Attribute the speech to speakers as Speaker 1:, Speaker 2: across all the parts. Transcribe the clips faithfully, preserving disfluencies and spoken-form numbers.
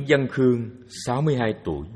Speaker 1: Văn Khương, sáu mươi hai tuổi.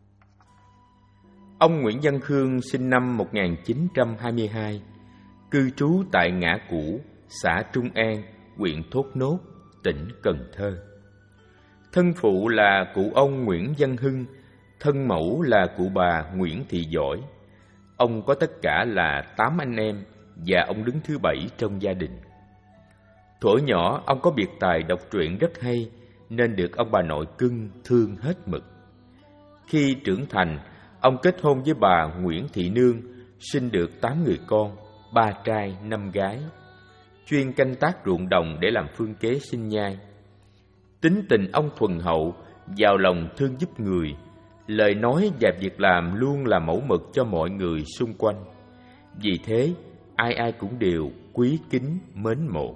Speaker 1: Ông Nguyễn Văn Khương sinh năm một nghìn chín trăm hai mươi hai, cư trú tại Ngã Cũ, xã Trung An, huyện Thốt Nốt, tỉnh Cần Thơ. Thân phụ là cụ ông Nguyễn Văn Hưng, thân mẫu là cụ bà Nguyễn Thị Giỏi. Ông có tất cả là tám anh em và ông đứng thứ bảy trong gia đình. Thuở nhỏ, ông có biệt tài đọc truyện rất hay nên được ông bà nội cưng thương hết mực. Khi trưởng thành, ông kết hôn với bà Nguyễn Thị Nương, sinh được tám người con, ba trai, năm gái, chuyên canh tác ruộng đồng để làm phương kế sinh nhai. Tính tình ông thuần hậu, giàu lòng thương giúp người, lời nói và việc làm luôn là mẫu mực cho mọi người xung quanh. Vì thế, ai ai cũng đều quý kính mến mộ.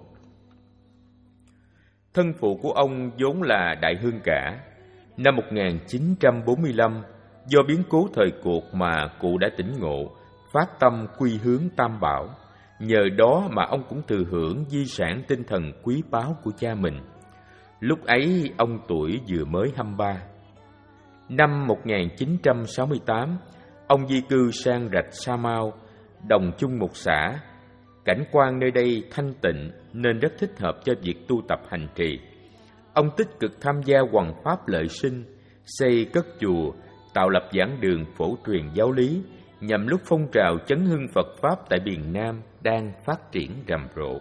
Speaker 1: Thân phụ của ông vốn là đại hương cả. Năm một nghìn chín trăm bốn mươi lăm, do biến cố thời cuộc mà cụ đã tỉnh ngộ, phát tâm quy hướng Tam Bảo. Nhờ đó mà ông cũng thừa hưởng di sản tinh thần quý báu của cha mình. Lúc ấy ông tuổi vừa mới hai mươi ba. Năm một nghìn chín trăm sáu mươi tám, ông di cư sang rạch Sa Mau, đồng chung một xã. Cảnh quan nơi đây thanh tịnh nên rất thích hợp cho việc tu tập hành trì. Ông tích cực tham gia hoằng pháp lợi sinh, xây cất chùa, tạo lập giảng đường phổ truyền giáo lý, nhằm lúc phong trào chấn hưng Phật Pháp tại miền Nam đang phát triển rầm rộ.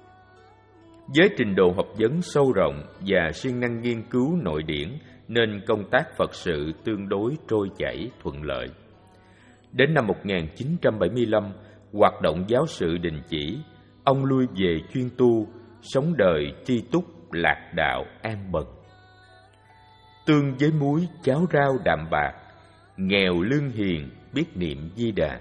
Speaker 1: Với trình độ học vấn sâu rộng và siêng năng nghiên cứu nội điển nên công tác Phật sự tương đối trôi chảy thuận lợi. Đến năm một nghìn chín trăm bảy mươi lăm, hoạt động giáo sự đình chỉ, ông lui về chuyên tu, sống đời tri túc, lạc đạo, an bần. Tương với muối, cháo rau đạm bạc, nghèo lương hiền, biết niệm Di Đà.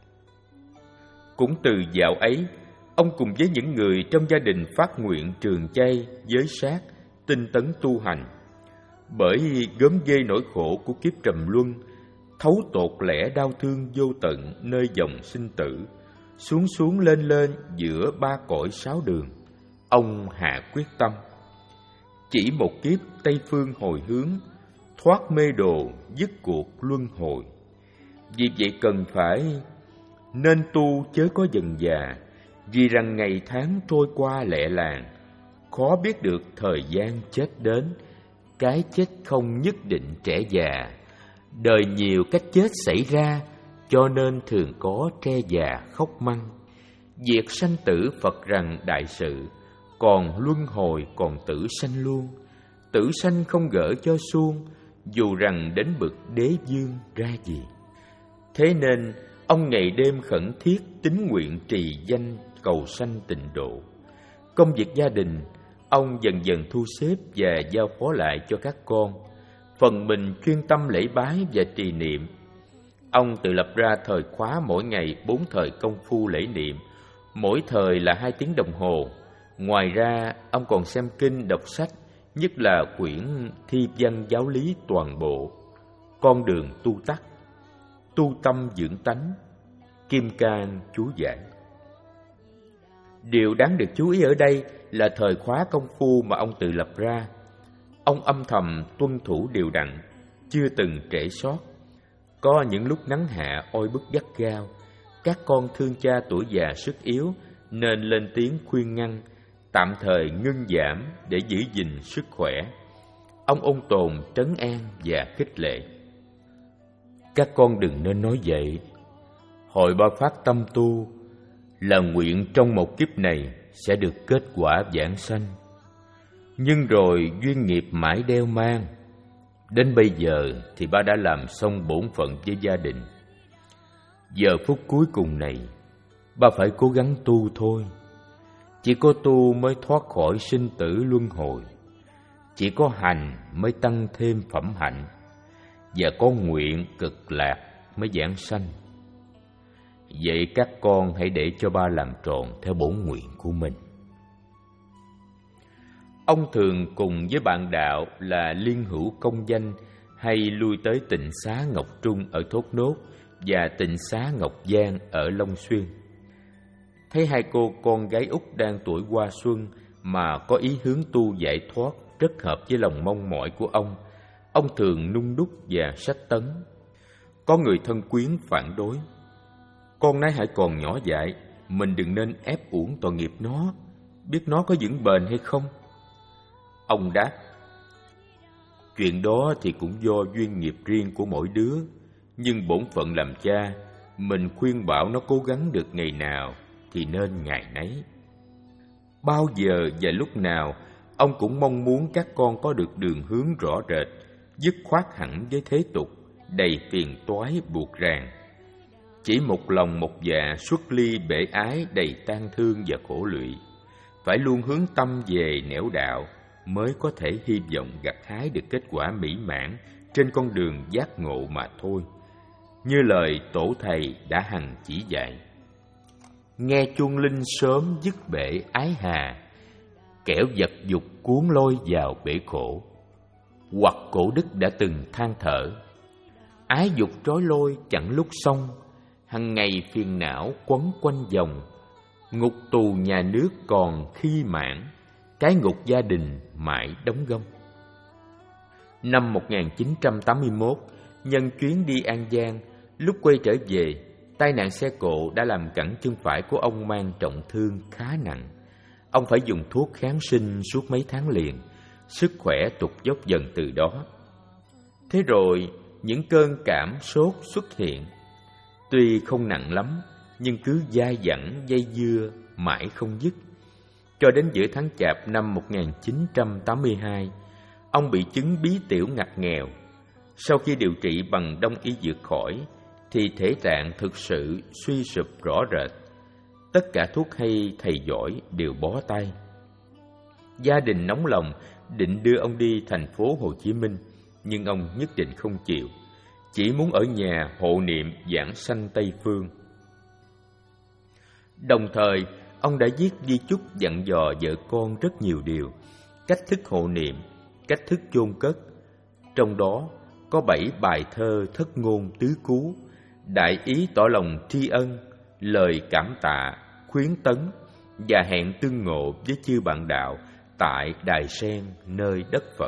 Speaker 1: Cũng từ dạo ấy, ông cùng với những người trong gia đình phát nguyện trường chay, giới sát, tinh tấn tu hành. Bởi gớm ghê nỗi khổ của kiếp trầm luân, thấu tột lẽ đau thương vô tận nơi dòng sinh tử, xuống xuống lên lên giữa ba cõi sáu đường, ông hạ quyết tâm. Chỉ một kiếp Tây Phương hồi hướng, thoát mê đồ, dứt cuộc luân hồi. Vì vậy cần phải nên tu chớ có dần già, vì rằng ngày tháng trôi qua lẹ làng, khó biết được thời gian chết đến, cái chết không nhất định trẻ già. Đời nhiều cách chết xảy ra, cho nên thường có tre già khóc măng. Diệt sanh tử Phật rằng đại sự, còn luân hồi còn tử sanh luôn. Tử sanh không gỡ cho suông, dù rằng đến bực đế dương ra gì. Thế nên ông ngày đêm khẩn thiết tín nguyện trì danh cầu sanh tịnh độ. Công việc gia đình, ông dần dần thu xếp và giao phó lại cho các con. Phần mình chuyên tâm lễ bái và trì niệm. Ông tự lập ra thời khóa mỗi ngày bốn thời công phu lễ niệm, mỗi thời là hai tiếng đồng hồ. Ngoài ra, ông còn xem kinh, đọc sách, nhất là quyển Thi văn giáo lý toàn bộ, Con đường tu tắc, Tu tâm dưỡng tánh, Kim cang chú giải. Điều đáng được chú ý ở đây là thời khóa công phu mà ông tự lập ra. Ông âm thầm tuân thủ đều đặn, chưa từng trễ sót. Có những lúc nắng hạ oi bức gắt gao, các con thương cha tuổi già sức yếu nên lên tiếng khuyên ngăn, tạm thời ngưng giảm để giữ gìn sức khỏe. Ông ôn tồn trấn an và khích lệ. Các con đừng nên nói vậy. Hội ba phát tâm tu là nguyện trong một kiếp này sẽ được kết quả vãng sanh. Nhưng rồi duyên nghiệp mãi đeo mang. Đến bây giờ thì ba đã làm xong bổn phận với gia đình. Giờ phút cuối cùng này, ba phải cố gắng tu thôi. Chỉ có tu mới thoát khỏi sinh tử luân hồi. Chỉ có hành mới tăng thêm phẩm hạnh. Và có nguyện cực lạc mới vãng sanh. Vậy các con hãy để cho ba làm tròn theo bổn nguyện của mình. Ông thường cùng với bạn đạo là Liên Hữu Công Danh hay lui tới tịnh xá Ngọc Trung ở Thốt Nốt và tịnh xá Ngọc Giang ở Long Xuyên. Thấy hai cô con gái út đang tuổi hoa xuân mà có ý hướng tu giải thoát rất hợp với lòng mong mỏi của ông, ông thường nung đúc và sách tấn. Có người thân quyến phản đối: con nái hãy còn nhỏ dại, mình đừng nên ép uổng tội nghiệp nó, biết nó có vững bền hay không. Ông đáp: chuyện đó thì cũng do duyên nghiệp riêng của mỗi đứa, nhưng bổn phận làm cha, mình khuyên bảo nó cố gắng được ngày nào thì nên ngày nấy. Bao giờ và lúc nào ông cũng mong muốn các con có được đường hướng rõ rệt, dứt khoát hẳn với thế tục đầy phiền toái buộc ràng. Chỉ một lòng một dạ xuất ly bể ái đầy tang thương và khổ lụy. Phải luôn hướng tâm về nẻo đạo mới có thể hy vọng gặt hái được kết quả mỹ mãn trên con đường giác ngộ mà thôi. Như lời tổ thầy đã hằng chỉ dạy: nghe chuông linh sớm dứt bể ái hà, kẻo vật dục cuốn lôi vào bể khổ. Hoặc cổ đức đã từng than thở: ái dục trói lôi chẳng lúc xong, hằng ngày phiền não quấn quanh vòng. Ngục tù nhà nước còn khi mãn, cái ngục gia đình mãi đóng gông. Năm một nghìn chín trăm tám mươi mốt, nhân chuyến đi An Giang, lúc quay trở về, tai nạn xe cộ đã làm cẳng chân phải của ông mang trọng thương khá nặng. Ông phải dùng thuốc kháng sinh suốt mấy tháng liền, sức khỏe tụt dốc dần từ đó. Thế rồi, những cơn cảm sốt xuất hiện. Tuy không nặng lắm, nhưng cứ dai dẳng dây dưa mãi không dứt. Cho đến giữa tháng Chạp năm một nghìn chín trăm tám mươi hai, ông bị chứng bí tiểu ngặt nghèo. Sau khi điều trị bằng đông y dược khỏi, thì thể trạng thực sự suy sụp rõ rệt. Tất cả thuốc hay thầy giỏi đều bó tay. Gia đình nóng lòng định đưa ông đi thành phố Hồ Chí Minh, nhưng ông nhất định không chịu, chỉ muốn ở nhà hộ niệm giảng sanh Tây Phương. Đồng thời, ông đã viết di chúc dặn dò vợ con rất nhiều điều: cách thức hộ niệm, cách thức chôn cất. Trong đó có bảy bài thơ thất ngôn tứ cú, đại ý tỏ lòng tri ân, lời cảm tạ, khuyến tấn và hẹn tương ngộ với chư bạn đạo tại Đài Sen nơi đất Phật.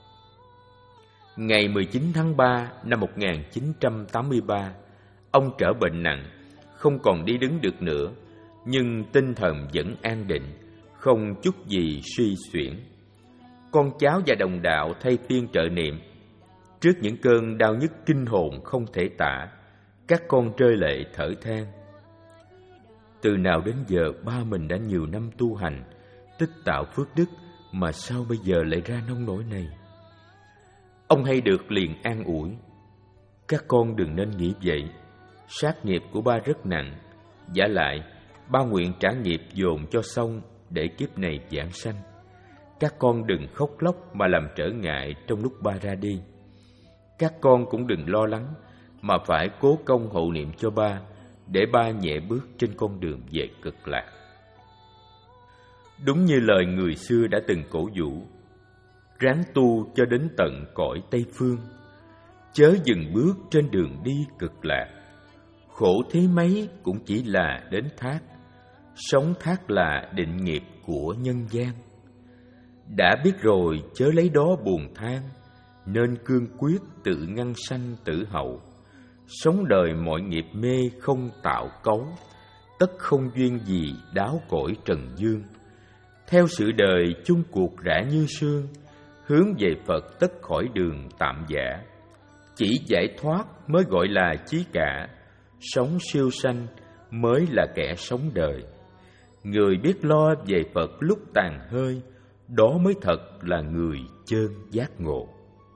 Speaker 1: Ngày mười chín tháng ba năm một nghìn chín trăm tám mươi ba, ông trở bệnh nặng, không còn đi đứng được nữa, nhưng tinh thần vẫn an định, không chút gì suy xuyển. Con cháu và đồng đạo thay phiên trợ niệm. Trước những cơn đau nhức kinh hồn không thể tả, các con rơi lệ thở than: từ nào đến giờ ba mình đã nhiều năm tu hành, tích tạo phước đức, mà sao bây giờ lại ra nông nỗi này? Ông hay được liền an ủi: các con đừng nên nghĩ vậy, sát nghiệp của ba rất nặng, vả lại ba nguyện trả nghiệp dồn cho xong để kiếp này giảng sanh. Các con đừng khóc lóc mà làm trở ngại trong lúc ba ra đi. Các con cũng đừng lo lắng, mà phải cố công hộ niệm cho ba, để ba nhẹ bước trên con đường về cực lạc. Đúng như lời người xưa đã từng cổ vũ: ráng tu cho đến tận cõi Tây Phương, chớ dừng bước trên đường đi cực lạc. Khổ thế mấy cũng chỉ là đến thác, sống thác là định nghiệp của nhân gian. Đã biết rồi chớ lấy đó buồn than, nên cương quyết tự ngăn sanh tử hậu. Sống đời mọi nghiệp mê không tạo cấu, tất không duyên gì đáo cõi trần dương. Theo sự đời chung cuộc rã như sương, hướng về Phật tất khỏi đường tạm giả. Chỉ giải thoát mới gọi là chí cả, sống siêu sanh mới là kẻ sống đời. Người biết lo về Phật lúc tàn hơi, đó mới thật là người chơn giác ngộ.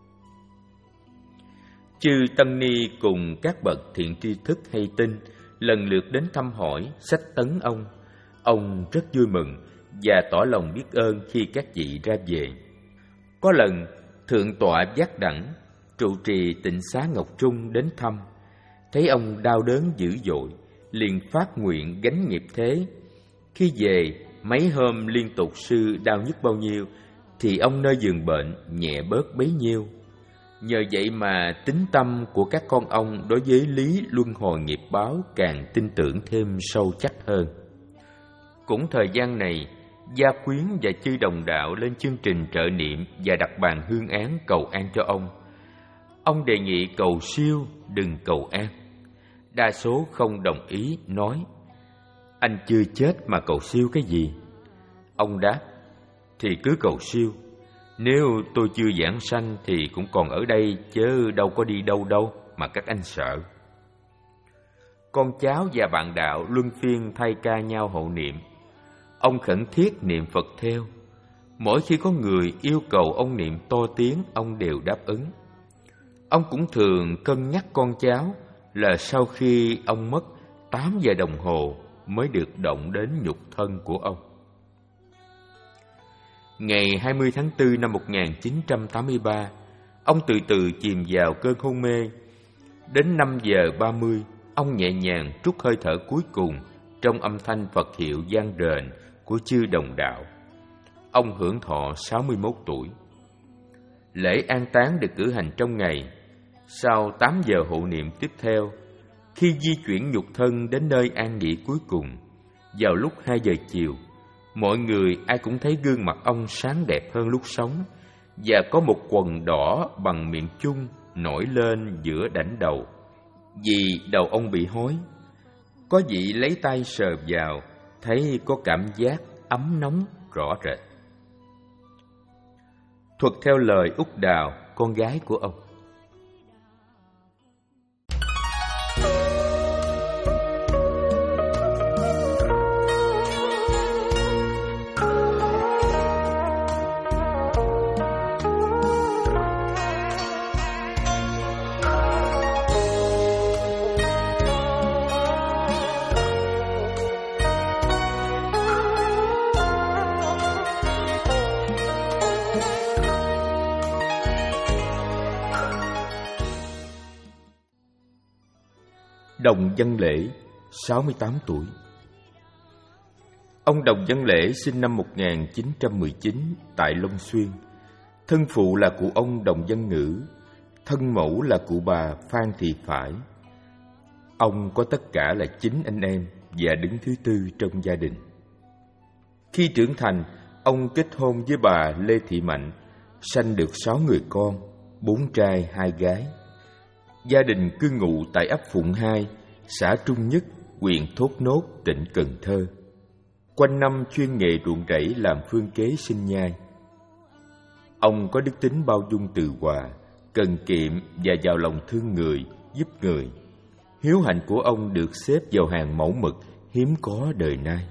Speaker 1: Chư tăng ni cùng các bậc thiện tri thức hay tin lần lượt đến thăm hỏi, sách tấn ông. Ông rất vui mừng và tỏ lòng biết ơn khi các vị ra về. Có lần, Thượng tọa Giác Đẳng, trụ trì Tịnh Xá Ngọc Trung đến thăm, thấy ông đau đớn dữ dội, liền phát nguyện gánh nghiệp thế. Khi về, mấy hôm liên tục sư đau nhức bao nhiêu, thì ông nơi giường bệnh nhẹ bớt bấy nhiêu. Nhờ vậy mà tín tâm của các con ông đối với lý luân hồi nghiệp báo càng tin tưởng thêm sâu chắc hơn. Cũng thời gian này, gia quyến và chư đồng đạo lên chương trình trợ niệm và đặt bàn hương án cầu an cho ông. Ông đề nghị cầu siêu, đừng cầu an. Đa số không đồng ý, nói: Anh chưa chết mà cầu siêu cái gì? Ông đáp: Thì cứ cầu siêu. Nếu tôi chưa giảng sanh thì cũng còn ở đây, chứ đâu có đi đâu đâu mà các anh sợ. Con cháu và bạn đạo luân phiên thay ca nhau hộ niệm. Ông khẩn thiết niệm Phật theo. Mỗi khi có người yêu cầu ông niệm to tiếng, ông đều đáp ứng. Ông cũng thường cân nhắc con cháu là sau khi ông mất tám giờ đồng hồ mới được động đến nhục thân của ông. Ngày hai mươi tháng tư năm một nghìn chín trăm tám mươi ba, ông từ từ chìm vào cơn hôn mê. Đến năm giờ ba mươi, ông nhẹ nhàng trút hơi thở cuối cùng trong âm thanh Phật hiệu vang rền của chư đồng đạo. Ông hưởng thọ sáu mươi mốt tuổi. Lễ an táng được cử hành trong ngày. Sau tám giờ hộ niệm tiếp theo, khi di chuyển nhục thân đến nơi an nghỉ cuối cùng, vào lúc hai giờ chiều, mọi người ai cũng thấy gương mặt ông sáng đẹp hơn lúc sống, và có một quầng đỏ bằng miệng chung nổi lên giữa đảnh đầu, vì đầu ông bị hói. Có vị lấy tay sờ vào, thấy có cảm giác ấm nóng rõ rệt. Thuật theo lời Úc Đào, con gái của ông. Đồng Văn Lễ, sáu mươi tám tuổi. Ông Đồng Văn Lễ sinh năm một nghìn chín trăm mười chín tại Long Xuyên. Thân phụ là cụ ông Đồng Văn Ngữ, thân mẫu là cụ bà Phan Thị Phải. Ông có tất cả là chín anh em và đứng thứ tư trong gia đình. Khi trưởng thành, ông kết hôn với bà Lê Thị Mạnh, sanh được sáu người con, bốn trai hai gái. Gia đình cư ngụ tại ấp Phụng Hai, xã Trung Nhất, huyện Thốt Nốt, tỉnh Cần Thơ. Quanh năm chuyên nghề ruộng rẫy làm phương kế sinh nhai. Ông có đức tính bao dung từ hòa, cần kiệm và giàu lòng thương người, giúp người. Hiếu hạnh của ông được xếp vào hàng mẫu mực hiếm có đời nay.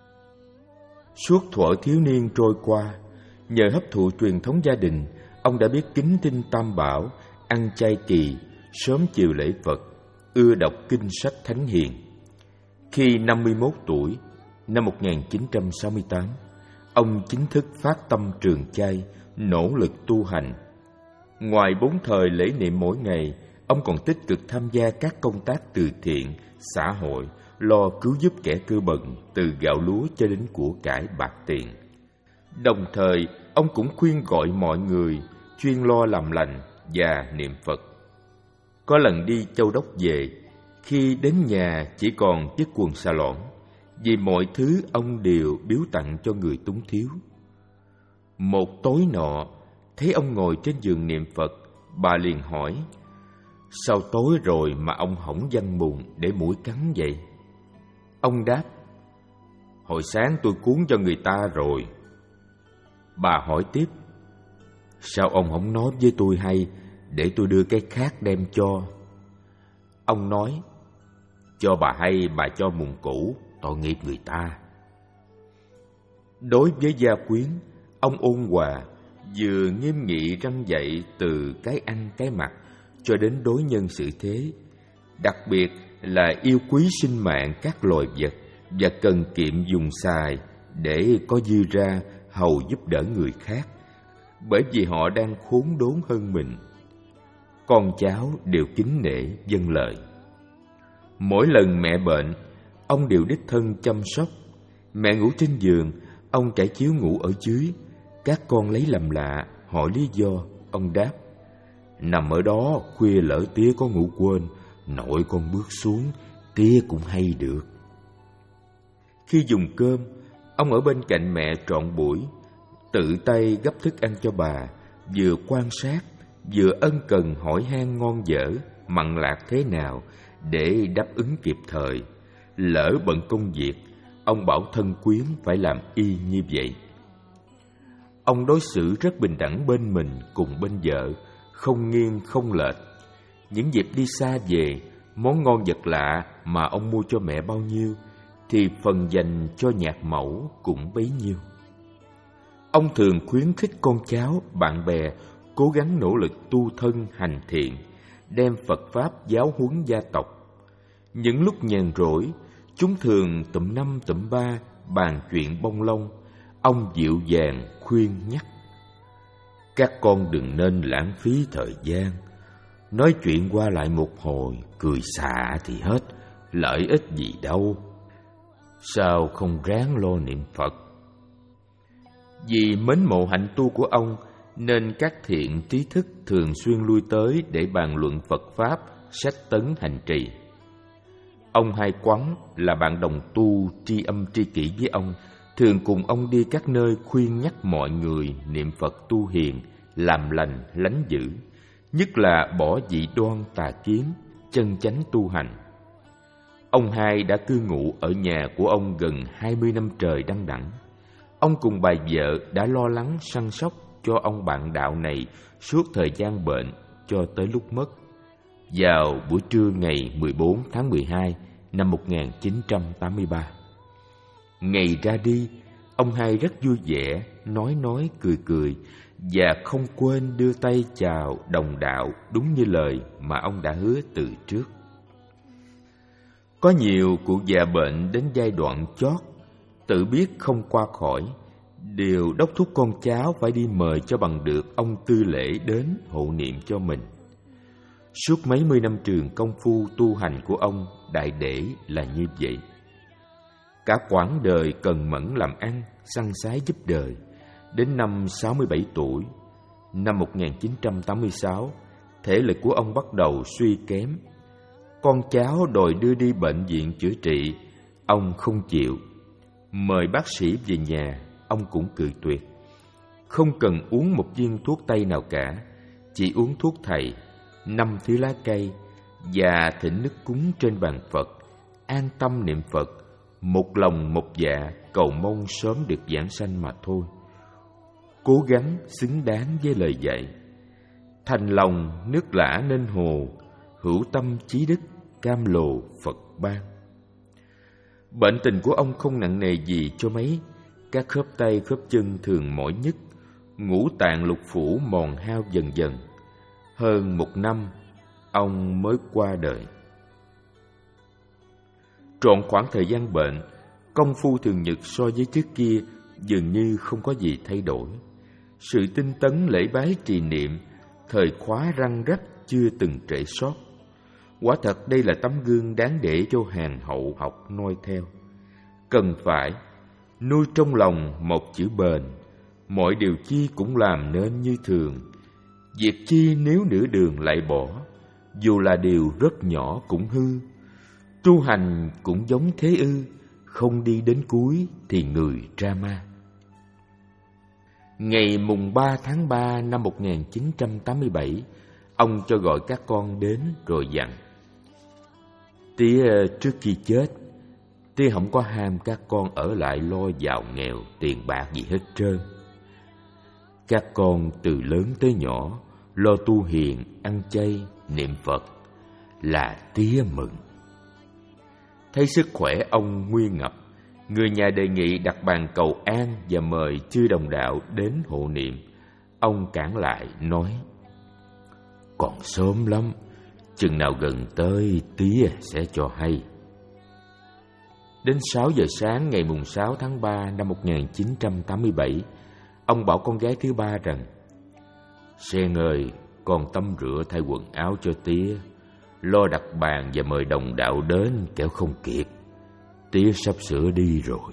Speaker 1: Suốt thuở thiếu niên trôi qua, nhờ hấp thụ truyền thống gia đình, ông đã biết kính tin Tam Bảo, ăn chay kỳ, sớm chiều lễ Phật, ưa đọc kinh sách thánh hiền. Khi năm mươi mốt tuổi, năm một nghìn chín trăm sáu mươi tám, ông chính thức phát tâm trường chay, nỗ lực tu hành. Ngoài bốn thời lễ niệm mỗi ngày, ông còn tích cực tham gia các công tác từ thiện, xã hội, lo cứu giúp kẻ cơ bần, từ gạo lúa cho đến của cải bạc tiền. Đồng thời, ông cũng khuyên gọi mọi người chuyên lo làm lành và niệm Phật. Có lần đi Châu Đốc về, khi đến nhà chỉ còn chiếc quần xà lỏn, vì mọi thứ ông đều biếu tặng cho người túng thiếu. Một tối nọ, thấy ông ngồi trên giường niệm Phật, bà liền hỏi: Sao tối rồi mà ông hổng văn mùng để muỗi cắn vậy? Ông đáp: Hồi sáng tôi cuốn cho người ta rồi. Bà hỏi tiếp: Sao ông không nói với tôi hay, để tôi đưa cái khác đem cho? Ông nói: Cho bà hay bà cho mùng cũ, tội nghiệp người ta. Đối với gia quyến, ông ôn hòa, vừa nghiêm nghị răn dạy từ cái ăn cái mặc cho đến đối nhân xử thế, đặc biệt là yêu quý sinh mạng các loài vật và cần kiệm dùng xài để có dư ra hầu giúp đỡ người khác, bởi vì họ đang khốn đốn hơn mình. Con cháu đều kính nể vâng lời. Mỗi lần mẹ bệnh, ông đều đích thân chăm sóc. Mẹ ngủ trên giường, ông trải chiếu ngủ ở dưới. Các con lấy làm lạ, hỏi lý do. Ông đáp: Nằm ở đó, khuya lỡ tía có ngủ quên, nội con bước xuống, tía cũng hay được. Khi dùng cơm, ông ở bên cạnh mẹ trọn buổi, tự tay gấp thức ăn cho bà, vừa quan sát, vừa ân cần hỏi han ngon dở, mặn lạc thế nào để đáp ứng kịp thời. Lỡ bận công việc, ông bảo thân quyến phải làm y như vậy. Ông đối xử rất bình đẳng bên mình cùng bên vợ, không nghiêng không lệch. Những dịp đi xa về, món ngon vật lạ mà ông mua cho mẹ bao nhiêu, thì phần dành cho nhạc mẫu cũng bấy nhiêu. Ông thường khuyến khích con cháu, bạn bè cố gắng nỗ lực tu thân hành thiện, đem Phật Pháp giáo huấn gia tộc. Những lúc nhàn rỗi, chúng thường tụm năm tụm ba bàn chuyện bông lông. Ông dịu dàng khuyên nhắc: các con đừng nên lãng phí thời gian, nói chuyện qua lại một hồi, cười xả thì hết, lợi ích gì đâu. Sao không ráng lo niệm Phật? Vì mến mộ hạnh tu của ông, nên các thiện trí thức thường xuyên lui tới để bàn luận Phật Pháp, sách tấn hành trì. Ông Hai Quán là bạn đồng tu tri âm tri kỷ với ông, thường cùng ông đi các nơi khuyên nhắc mọi người niệm Phật tu hiền, làm lành, lánh dữ, nhất là bỏ dị đoan tà kiến, chân chánh tu hành. Ông Hai đã cư ngụ ở nhà của ông gần hai mươi năm trời đăng đẵng. Ông cùng bà vợ đã lo lắng săn sóc cho ông bạn đạo này suốt thời gian bệnh cho tới lúc mất. Vào buổi trưa ngày mười bốn tháng mười hai năm một nghìn chín trăm tám mươi ba. Ngày ra đi, ông Hai rất vui vẻ, nói nói cười cười và không quên đưa tay chào đồng đạo đúng như lời mà ông đã hứa từ trước. Có nhiều cụ già bệnh đến giai đoạn chót, tự biết không qua khỏi, đều đốc thúc con cháu phải đi mời cho bằng được ông tư lễ đến hộ niệm cho mình. Suốt mấy mươi năm trường công phu tu hành của ông đại để là như vậy. Cả quãng đời cần mẫn làm ăn, săn sái giúp đời, đến năm sáu mươi bảy tuổi, năm một nghìn chín trăm tám mươi sáu, thể lực của ông bắt đầu suy kém. Con cháu đòi đưa đi bệnh viện chữa trị, ông không chịu. Mời bác sĩ về nhà, ông cũng cự tuyệt. Không cần uống một viên thuốc tây nào cả, chỉ uống thuốc thầy, năm thứ lá cây và thỉnh nước cúng trên bàn Phật, an tâm niệm Phật, một lòng một dạ cầu mong sớm được vãng sanh mà thôi. Cố gắng xứng đáng với lời dạy: thành lòng nước lã nên hồ, hữu tâm chí đức cam lồ Phật ban. Bệnh tình của ông không nặng nề gì cho mấy. Các khớp tay khớp chân thường mỏi nhức, ngũ tạng lục phủ mòn hao dần dần. Hơn một năm, ông mới qua đời. Trọn khoảng thời gian bệnh, công phu thường nhật so với trước kia dường như không có gì thay đổi. Sự tinh tấn lễ bái trì niệm, thời khóa răng rắc chưa từng trễ sót. Quả thật đây là tấm gương đáng để cho hàng hậu học noi theo. Cần phải nuôi trong lòng một chữ bền, mọi điều chi cũng làm nên như thường. Việc chi nếu nửa đường lại bỏ, dù là điều rất nhỏ cũng hư. Tu hành cũng giống thế ư, không đi đến cuối thì người ra ma. Ngày mùng ba tháng ba năm một nghìn chín trăm tám mươi bảy, ông cho gọi các con đến rồi dặn: tía trước khi chết, tía không có ham các con ở lại lo giàu nghèo, tiền bạc gì hết trơn. Các con từ lớn tới nhỏ lo tu hiền, ăn chay, niệm Phật là tía mừng. Thấy sức khỏe ông nguy ngập, người nhà đề nghị đặt bàn cầu an và mời chư đồng đạo đến hộ niệm. Ông cản lại nói: còn sớm lắm, chừng nào gần tới tía sẽ cho hay. Đến sáu giờ sáng ngày mùng sáu tháng ba năm một nghìn chín trăm tám mươi bảy, ông bảo con gái thứ ba rằng: Sen ơi, con tắm rửa thay quần áo cho tía, lo đặt bàn và mời đồng đạo đến kẻo không kịp. Tía sắp sửa đi rồi.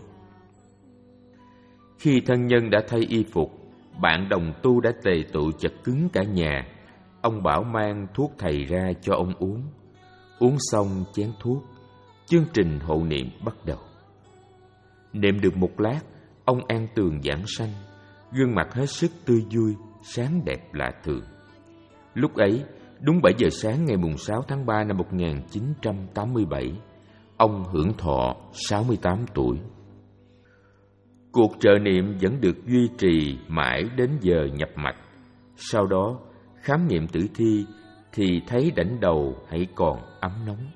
Speaker 1: Khi thân nhân đã thay y phục, bạn đồng tu đã tề tụ chật cứng cả nhà. Ông bảo mang thuốc thầy ra cho ông uống. Uống xong chén thuốc, chương trình hộ niệm bắt đầu. Niệm được một lát, ông an tường giảng sanh, gương mặt hết sức tươi vui, sáng đẹp lạ thường. Lúc ấy, đúng bảy giờ sáng ngày mùng sáu tháng ba năm một nghìn chín trăm tám mươi bảy, ông hưởng thọ sáu mươi tám tuổi. Cuộc trợ niệm vẫn được duy trì mãi đến giờ nhập mạch. Sau đó, khám nghiệm tử thi thì thấy đảnh đầu hãy còn ấm nóng.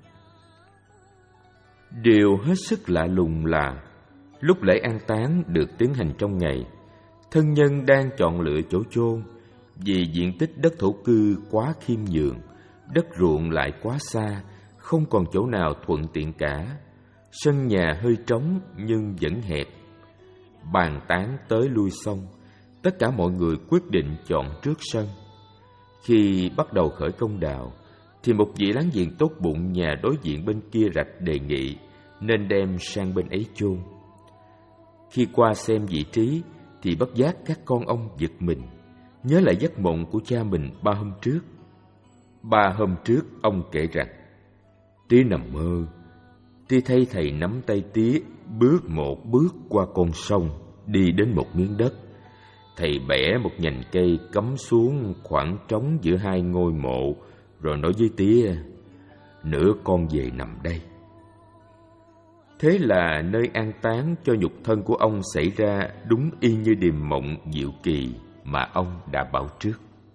Speaker 1: Điều hết sức lạ lùng là lúc lễ an táng được tiến hành trong ngày, thân nhân đang chọn lựa chỗ chôn vì diện tích đất thổ cư quá khiêm nhường, đất ruộng lại quá xa, không còn chỗ nào thuận tiện cả. Sân nhà hơi trống nhưng vẫn hẹp. Bàn tán tới lui xong, tất cả mọi người quyết định chọn trước sân. Khi bắt đầu khởi công đào, thì một vị láng giềng tốt bụng nhà đối diện bên kia rạch đề nghị nên đem sang bên ấy chôn. Khi qua xem vị trí thì bất giác các con ông giật mình, nhớ lại giấc mộng của cha mình ba hôm trước. Ba hôm trước ông kể rằng Tía nằm mơ, Tía thấy thầy nắm tay Tía bước một bước qua con sông, đi đến một miếng đất. Thầy bẻ một nhành cây cắm xuống khoảng trống giữa hai ngôi mộ, rồi nói với Tía: "Nữa con về nằm đây." Thế là nơi an táng cho nhục thân của ông xảy ra đúng y như điềm mộng diệu kỳ mà ông đã bảo trước.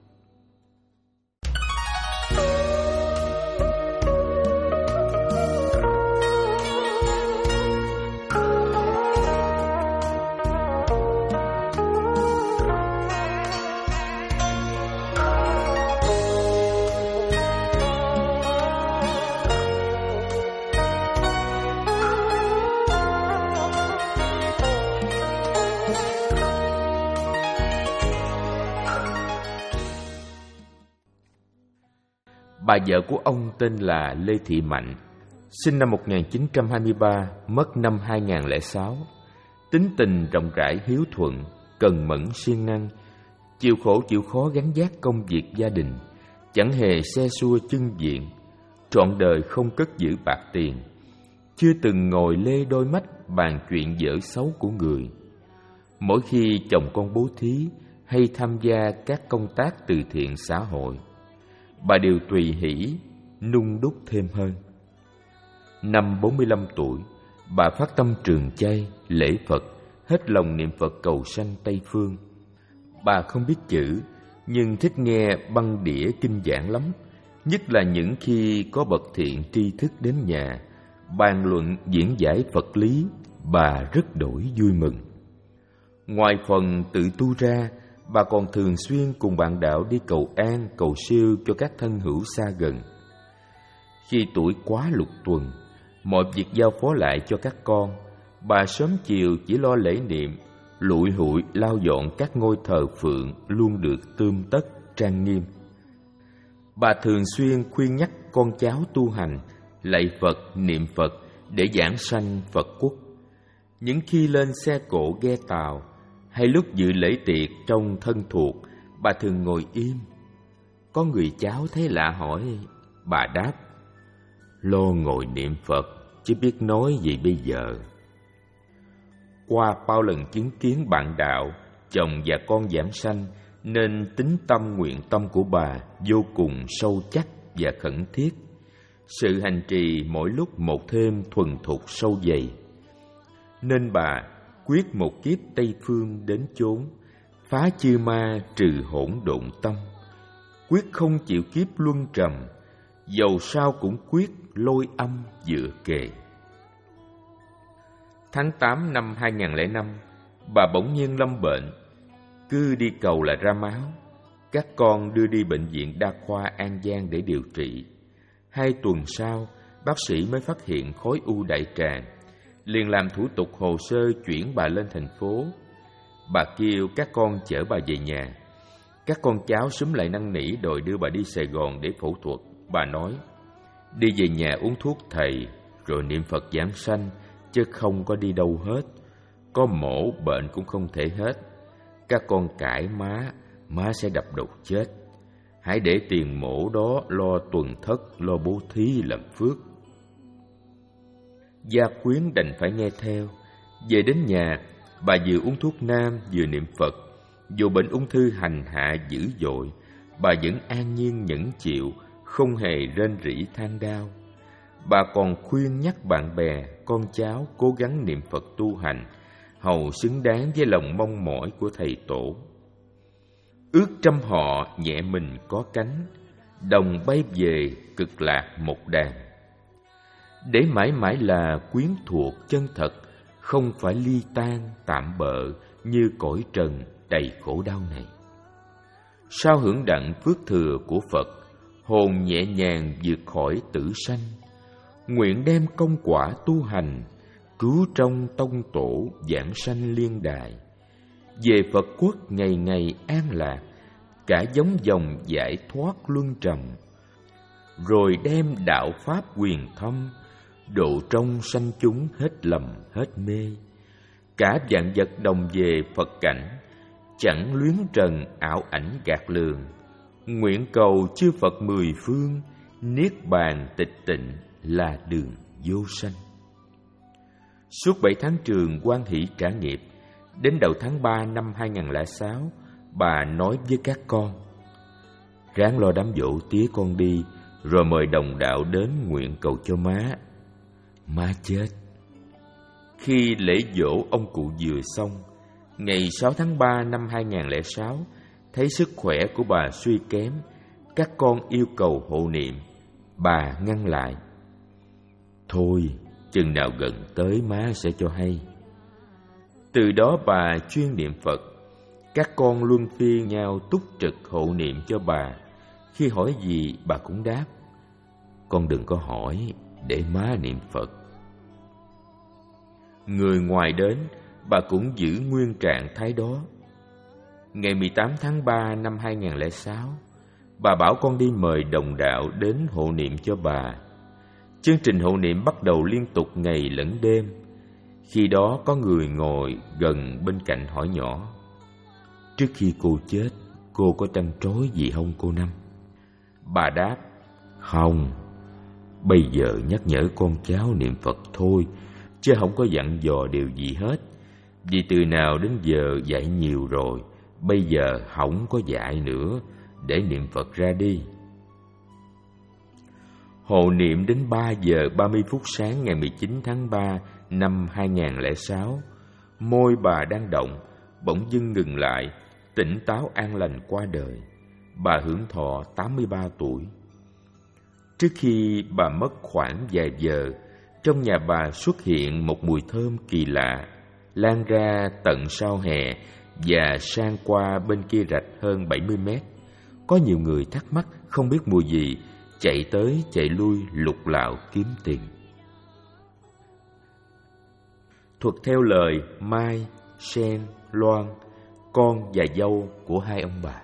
Speaker 1: Bà vợ của ông tên là Lê Thị Mạnh, sinh năm một nghìn chín trăm hai mươi ba, mất năm hai nghìn không trăm lẻ sáu. Tính tình rộng rãi hiếu thuận, cần mẫn siêng năng, chịu khổ chịu khó gánh vác công việc gia đình, chẳng hề xe xua chân diện, trọn đời không cất giữ bạc tiền, chưa từng ngồi lê đôi mắt bàn chuyện dở xấu của người. Mỗi khi chồng con bố thí hay tham gia các công tác từ thiện xã hội, bà đều tùy hỷ, nung đúc thêm hơn. Năm bốn mươi lăm tuổi, bà phát tâm trường chay, lễ Phật, hết lòng niệm Phật cầu sanh Tây Phương. Bà không biết chữ, nhưng thích nghe băng đĩa kinh giảng lắm, nhất là những khi có bậc thiện tri thức đến nhà, bàn luận diễn giải Phật lý, bà rất đổi vui mừng. Ngoài phần tự tu ra, bà còn thường xuyên cùng bạn đạo đi cầu an, cầu siêu cho các thân hữu xa gần. Khi tuổi quá lục tuần, mọi việc giao phó lại cho các con, bà sớm chiều chỉ lo lễ niệm, lụi hụi lau dọn các ngôi thờ phượng luôn được tươm tất, trang nghiêm. Bà thường xuyên khuyên nhắc con cháu tu hành, lạy Phật, niệm Phật để giảng sanh Phật quốc. Những khi lên xe cộ ghe tàu, hay lúc dự lễ tiệc trong thân thuộc, bà thường ngồi im. Có người cháu thấy lạ hỏi, bà đáp: "Lo ngồi niệm Phật, chứ biết nói gì bây giờ." Qua bao lần chứng kiến bạn đạo, chồng và con giảng sanh, nên tính tâm nguyện tâm của bà vô cùng sâu chắc và khẩn thiết. Sự hành trì mỗi lúc một thêm thuần thục sâu dày, nên bà quyết một kiếp Tây Phương đến chốn, phá chư ma trừ hỗn độn tâm, quyết không chịu kiếp luân trầm, dầu sao cũng quyết lôi âm dựa kề. Tháng tám năm hai nghìn không trăm lẻ năm, bà bỗng nhiên lâm bệnh, cứ đi cầu là ra máu. Các con đưa đi bệnh viện đa khoa An Giang để điều trị. Hai tuần sau, bác sĩ mới phát hiện khối u đại tràng, liền làm thủ tục hồ sơ chuyển bà lên thành phố. Bà kêu các con chở bà về nhà. Các con cháu xúm lại năn nỉ đòi đưa bà đi Sài Gòn để phẫu thuật. Bà nói: "Đi về nhà uống thuốc thầy, rồi niệm Phật giảng sanh, chứ không có đi đâu hết. Có mổ bệnh cũng không thể hết. Các con cãi má, má sẽ đập đầu chết. Hãy để tiền mổ đó lo tuần thất, lo bố thí làm phước." Gia quyến đành phải nghe theo. Về đến nhà, bà vừa uống thuốc nam vừa niệm Phật. Dù bệnh ung thư hành hạ dữ dội, bà vẫn an nhiên nhẫn chịu, không hề rên rỉ than đau. Bà còn khuyên nhắc bạn bè, con cháu cố gắng niệm Phật tu hành, hầu xứng đáng với lòng mong mỏi của thầy tổ. Ước trăm họ nhẹ mình có cánh, đồng bay về cực lạc một đàn. Để mãi mãi là quyến thuộc chân thật, không phải ly tan tạm bợ như cõi trần đầy khổ đau này. Sau hưởng đặng phước thừa của Phật, hồn nhẹ nhàng vượt khỏi tử sanh, nguyện đem công quả tu hành, cứu trong tông tổ giảng sanh liên đại. Về Phật quốc ngày ngày an lạc, cả giống dòng giải thoát luân trầm. Rồi đem đạo pháp quyền thâm, độ trong sanh chúng hết lầm hết mê. Cả vạn vật đồng về Phật cảnh, chẳng luyến trần ảo ảnh gạt lường. Nguyện cầu chư Phật mười phương, niết bàn tịch tịnh là đường vô sanh. Suốt bảy tháng trường hoan hỷ trả nghiệp, đến đầu tháng ba năm hai nghìn lẻ sáu, bà nói với các con: ráng lo đám dỗ tía con đi, rồi mời đồng đạo đến nguyện cầu cho má. Má chết. Khi lễ dỗ ông cụ vừa xong, ngày sáu tháng ba năm hai nghìn lẻ sáu, thấy sức khỏe của bà suy kém, các con yêu cầu hộ niệm. Bà ngăn lại: thôi, chừng nào gần tới má sẽ cho hay. Từ đó bà chuyên niệm Phật. Các con luân phiên nhau túc trực hộ niệm cho bà. Khi hỏi gì bà cũng đáp: con đừng có hỏi, để má niệm Phật. Người ngoài đến, bà cũng giữ nguyên trạng thái đó. Ngày mười tám tháng ba năm hai nghìn lẻ sáu, bà bảo con đi mời đồng đạo đến hộ niệm cho bà. Chương trình hộ niệm bắt đầu liên tục ngày lẫn đêm. Khi đó có người ngồi gần bên cạnh hỏi nhỏ: trước khi cô chết, cô có trăn trối gì không cô Năm? Bà đáp: không, bây giờ nhắc nhở con cháu niệm Phật thôi, chứ không có dặn dò điều gì hết. Vì từ nào đến giờ dạy nhiều rồi, bây giờ không có dạy nữa, để niệm Phật ra đi. Hộ niệm đến ba giờ ba mươi phút sáng ngày mười chín tháng ba năm hai nghìn lẻ sáu, môi bà đang động, bỗng dưng ngừng lại, tỉnh táo an lành qua đời. Bà hưởng thọ tám mươi ba tuổi. Trước khi bà mất khoảng vài giờ, trong nhà bà xuất hiện một mùi thơm kỳ lạ, lan ra tận sau hè và sang qua bên kia rạch hơn bảy mươi mét. Có nhiều người thắc mắc không biết mùi gì, chạy tới chạy lui lục lạo kiếm tiền. Thuật theo lời Mai, Sen, Loan, con và dâu của hai ông bà.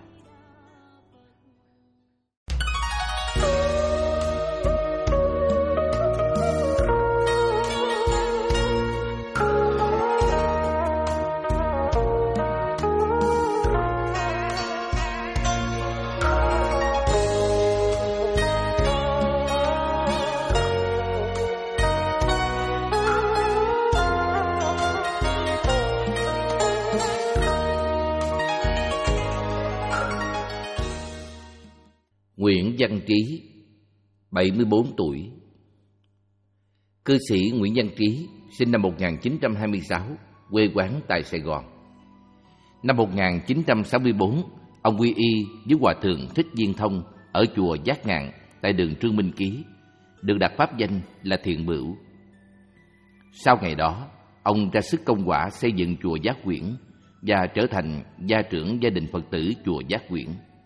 Speaker 2: Nguyễn Văn Trí, bảy mươi bốn tuổi. Cư sĩ Nguyễn Văn Trí sinh năm một nghìn chín trăm hai mươi sáu, quê quán tại Sài Gòn. Năm một nghìn chín trăm sáu mươi tư, ông quy y với Hòa thượng Thích Viên Thông ở chùa Giác Ngạn tại đường Trương Minh Ký, được đặt pháp danh là Thiện Bửu. Sau ngày đó, ông ra sức công quả xây dựng chùa Giác Quyển và trở thành gia trưởng gia đình Phật tử chùa Giác Quyển.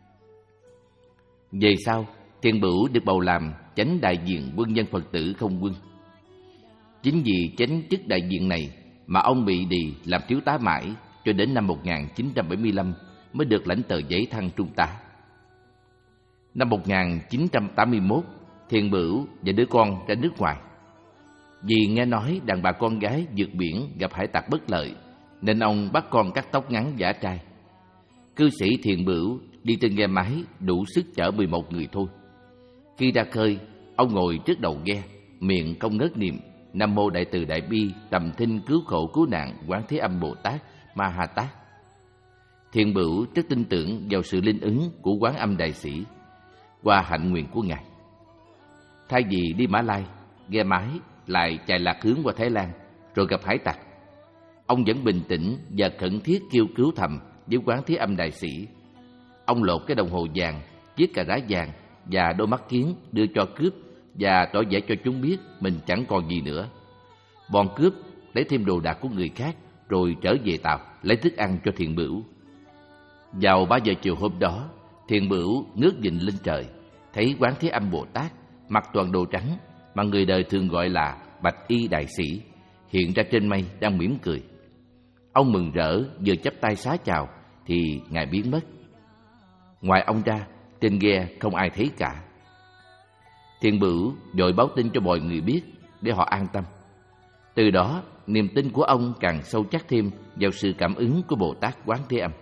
Speaker 2: Về sau, Thiện Bửu được bầu làm chánh đại diện quân nhân Phật tử không quân. Chính vì chánh chức đại diện này mà ông bị đì làm thiếu tá mãi cho đến năm một nghìn chín trăm bảy mươi lăm mới được lãnh tờ giấy thăng trung tá. Năm một nghìn chín trăm tám mươi mốt, Thiện Bửu và đứa con ra nước ngoài. Vì nghe nói đàn bà con gái vượt biển gặp hải tặc bất lợi, nên ông bắt con cắt tóc ngắn giả trai. Cư sĩ Thiện Bửu đi trên ghe máy đủ sức chở mười một người thôi. Khi ra khơi, ông ngồi trước đầu ghe, miệng không ngớt niệm Nam Mô Đại Từ Đại Bi Tầm Thinh Cứu Khổ Cứu Nạn Quán Thế Âm Bồ Tát Ma Ha Tát. Thiền Bửu rất tin tưởng vào sự linh ứng của Quán Âm Đại Sĩ qua hạnh nguyện của Ngài. Thay vì đi Mã Lai, ghe mái lại chạy lạc hướng qua Thái Lan, rồi gặp hải tặc, ông vẫn bình tĩnh và khẩn thiết kêu cứu thầm với Quán Thế Âm Đại Sĩ. Ông lột cái đồng hồ vàng, chiếc cà rá vàng và đôi mắt kiến đưa cho cướp và tỏ vẻ cho chúng biết mình chẳng còn gì nữa. Bọn cướp lấy thêm đồ đạc của người khác rồi trở về tàu lấy thức ăn cho Thiền Bửu. Vào ba giờ chiều hôm đó, Thiền Bửu ngước nhìn lên trời, thấy Quán Thế Âm Bồ Tát mặc toàn đồ trắng mà người đời thường gọi là Bạch Y Đại Sĩ hiện ra trên mây đang mỉm cười. Ông mừng rỡ vừa chắp tay xá chào thì Ngài biến mất. Ngoài ông ra, trên ghe không ai thấy cả. Thiền Bửu vội báo tin cho mọi người biết để họ an tâm. Từ đó, niềm tin của ông càng sâu chắc thêm vào sự cảm ứng của Bồ Tát Quán Thế Âm.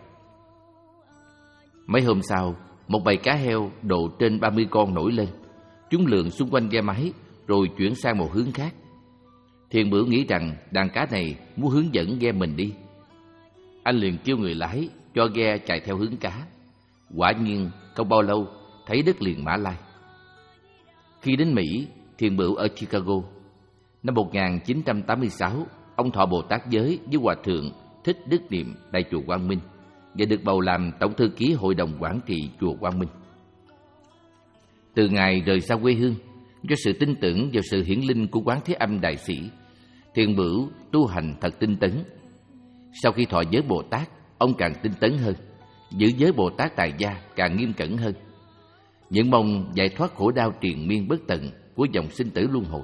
Speaker 2: Mấy hôm sau, một bầy cá heo độ trên ba mươi con nổi lên. Chúng lượn xung quanh ghe máy rồi chuyển sang một hướng khác. Thiền Bửu nghĩ rằng đàn cá này muốn hướng dẫn ghe mình đi. Anh liền kêu người lái cho ghe chạy theo hướng cá. Quả nhiên không bao lâu thấy đất liền Mã Lai. Khi đến Mỹ, Thiền Bửu ở Chicago. Năm một nghìn chín trăm tám mươi sáu, ông thọ Bồ Tát giới với Hòa Thượng Thích Đức Niệm tại chùa Quang Minh và được bầu làm tổng thư ký hội đồng quản trị chùa Quang Minh. Từ ngày rời xa quê hương, do sự tin tưởng vào sự hiển linh của Quán Thế Âm Đại Sĩ, Thiền Bửu tu hành thật tinh tấn. Sau khi thọ giới Bồ Tát, ông càng tinh tấn hơn, giữ giới Bồ Tát tại gia càng nghiêm cẩn hơn, những mong giải thoát khổ đau triền miên bất tận của dòng sinh tử luân hồi.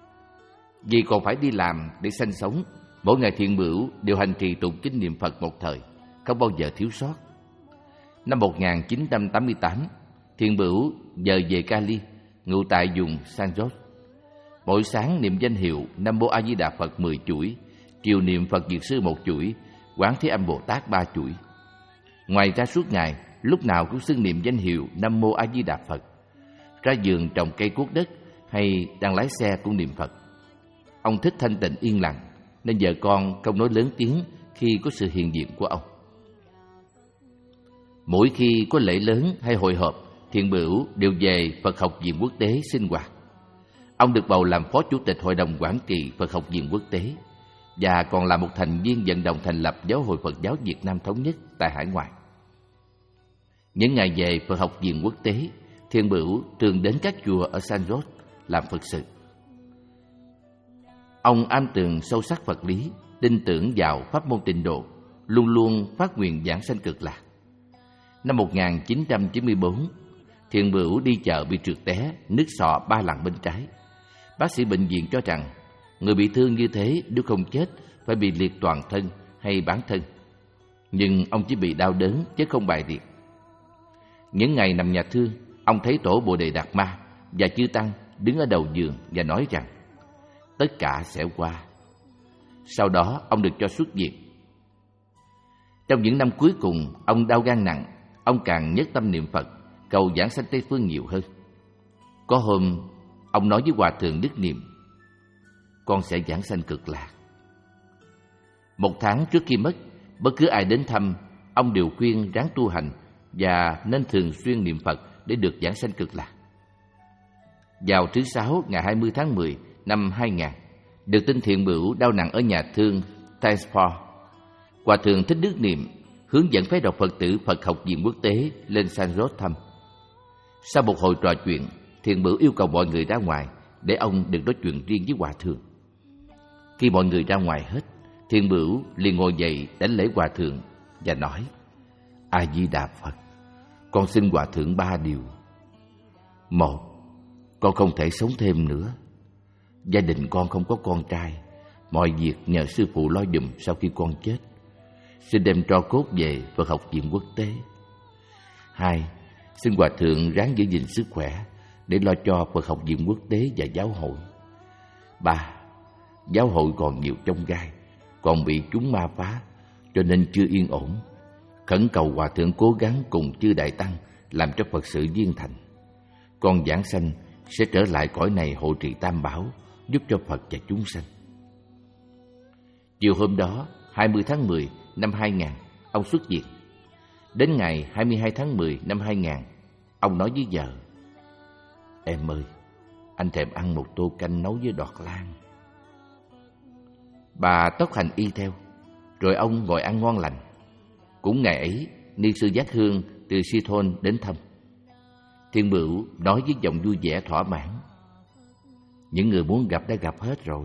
Speaker 2: Vì còn phải đi làm để sanh sống, mỗi ngày Thiền Bửu đều hành trì tụng kinh niệm Phật một thời, không bao giờ thiếu sót. Năm một nghìn chín trăm tám mươi tám, Thiền Bửu dời về Cali, ngụ tại vùng San Jose. Mỗi sáng niệm danh hiệu Nam Mô A Di Đà Phật mười chuỗi, chiều niệm Phật Diệt Sư một chuỗi, Quán Thế Âm Bồ Tát ba chuỗi. Ngoài ra suốt ngày, lúc nào cũng xưng niệm danh hiệu Nam Mô A Di Đà Phật. Ra vườn trồng cây cuốc đất hay đang lái xe cũng niệm Phật. Ông thích thanh tịnh yên lặng, nên vợ con không nói lớn tiếng khi có sự hiện diện của ông. Mỗi khi có lễ lớn hay hội họp, Thiền Bửu đều về Phật Học Viện Quốc tế sinh hoạt. Ông được bầu làm phó chủ tịch hội đồng quản trị Phật Học Viện Quốc tế và còn là một thành viên vận động thành lập Giáo hội Phật giáo Việt Nam Thống nhất tại hải ngoại. Những ngày về Phật Học Viện Quốc tế, Thiền Bửu thường đến các chùa ở San Jose làm Phật sự. Ông am tường sâu sắc Phật lý, tin tưởng vào pháp môn tịnh độ, luôn luôn phát nguyện giảng sanh cực lạc. Năm một nghìn chín trăm chín mươi tư, Thiền Bửu đi chợ bị trượt té, nứt sọ ba lần bên trái. Bác sĩ bệnh viện cho rằng người bị thương như thế nếu không chết phải bị liệt toàn thân hay bán thân. Nhưng ông chỉ bị đau đớn chứ không bại liệt. Những ngày nằm nhà thương, ông thấy tổ Bồ Đề Đạt Ma và chư tăng đứng ở đầu giường và nói rằng tất cả sẽ qua. Sau đó ông được cho xuất viện. Trong những năm cuối cùng ông đau gan nặng, ông càng nhất tâm niệm Phật, cầu giảng sanh Tây phương nhiều hơn. Có hôm ông nói với Hòa Thượng Đức Niệm: con sẽ giảng sanh cực lạc. Một tháng trước khi mất, bất cứ ai đến thăm, ông đều khuyên ráng tu hành và nên thường xuyên niệm Phật để được giảng sanh cực lạc. Vào thứ Sáu ngày hai mươi tháng mười năm hai nghìn, được tin Thiền Bửu đau nặng ở nhà thương Taisport. Hòa Thượng Thích Đức Niệm hướng dẫn phái độc Phật tử Phật Học Viện Quốc tế lên San Jose thăm. Sau một hồi trò chuyện, Thiền Bửu yêu cầu mọi người ra ngoài để ông được nói chuyện riêng với Hòa Thượng. Khi mọi người ra ngoài hết, Thiền Bửu liền ngồi dậy đánh lễ Hòa Thượng và nói: A Di Đà Phật, con xin Hòa Thượng ba điều. Một, con không thể sống thêm nữa. Gia đình con không có con trai, mọi việc nhờ sư phụ lo giùm sau khi con chết. Xin đem tro cốt về Phật Học Viện Quốc tế. Hai, xin Hòa Thượng ráng giữ gìn sức khỏe để lo cho Phật Học Viện Quốc tế và giáo hội. Ba, giáo hội còn nhiều chông gai, còn bị chúng ma phá, cho nên chưa yên ổn. Khẩn cầu Hòa Thượng cố gắng cùng chư Đại Tăng làm cho Phật sự viên thành. Con giảng sanh sẽ trở lại cõi này hộ trì Tam Bảo, giúp cho Phật và chúng sanh. Chiều hôm đó, hai mươi tháng mười năm hai nghìn, ông xuất viện. Đến ngày hai mươi hai tháng mười năm hai nghìn, ông nói với vợ: "Em ơi, anh thèm ăn một tô canh nấu với đọt lan." Bà tốc hành y theo, rồi ông ngồi ăn ngon lành. Cũng ngày ấy, ni sư Giác Hương từ Si Thôn đến thăm. Thiên Bửu nói với giọng vui vẻ thỏa mãn: "Những người muốn gặp đã gặp hết rồi."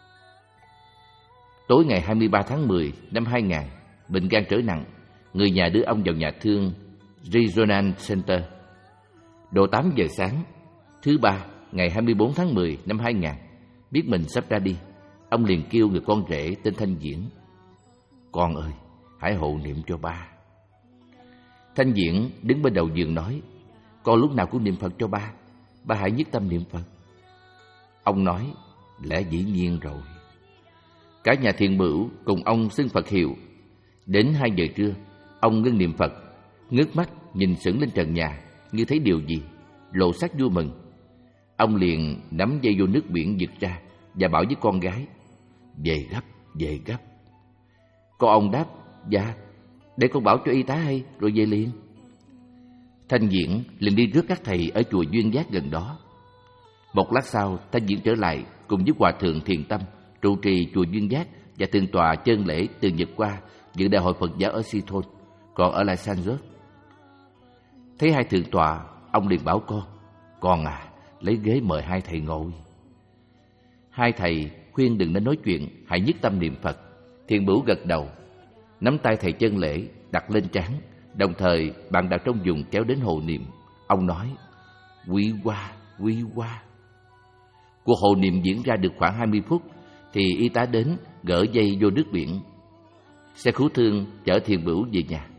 Speaker 2: Tối ngày hai mươi ba tháng mười năm hai nghìn, bệnh gan trở nặng, người nhà đưa ông vào nhà thương Regional Center. Độ tám giờ sáng, thứ ba, ngày hai mươi bốn tháng mười năm hai nghìn, biết mình sắp ra đi, ông liền kêu người con rể tên Thanh Diễn: "Con ơi, hãy hộ niệm cho ba." Thanh Diễn đứng bên đầu giường nói: "Con lúc nào cũng niệm Phật cho ba, ba hãy nhất tâm niệm Phật." Ông nói: "Lẽ dĩ nhiên rồi." Cả nhà Thiện Bửu cùng ông xưng Phật hiệu. Đến hai giờ trưa, ông ngưng niệm Phật, ngước mắt nhìn sững lên trần nhà như thấy điều gì, lộ sắc vui mừng. Ông liền nắm dây vô nước biển giật ra và bảo với con gái: "Về gấp, về gấp." Con ông đáp: "Dạ, để con bảo cho y tá hay rồi về liền." Thanh Diễn liền đi rước các thầy ở chùa Duyên Giác gần đó. Một lát sau, Thanh Diễn trở lại cùng với Hòa thượng Thiền Tâm trụ trì chùa Duyên Giác và thượng tọa Chân Lễ từ Nhật qua dự đại hội Phật giáo ở Si Thôn, còn ở lại San Rớt. Thấy hai thượng tọa, ông liền bảo con: "Con à, lấy ghế mời hai thầy ngồi." Hai thầy khuyên đừng nên nói chuyện, hãy nhất tâm niệm Phật. Thiền Bửu gật đầu, nắm tay thầy Chân Lễ đặt lên trán, đồng thời bạn đặt trong vùng kéo đến hộ niệm. Ông nói: "Quý hoa, quý hoa." Cuộc hộ niệm diễn ra được khoảng hai mươi phút thì y tá đến gỡ dây vô nước biển. Xe cứu thương chở Thiền Bửu về nhà.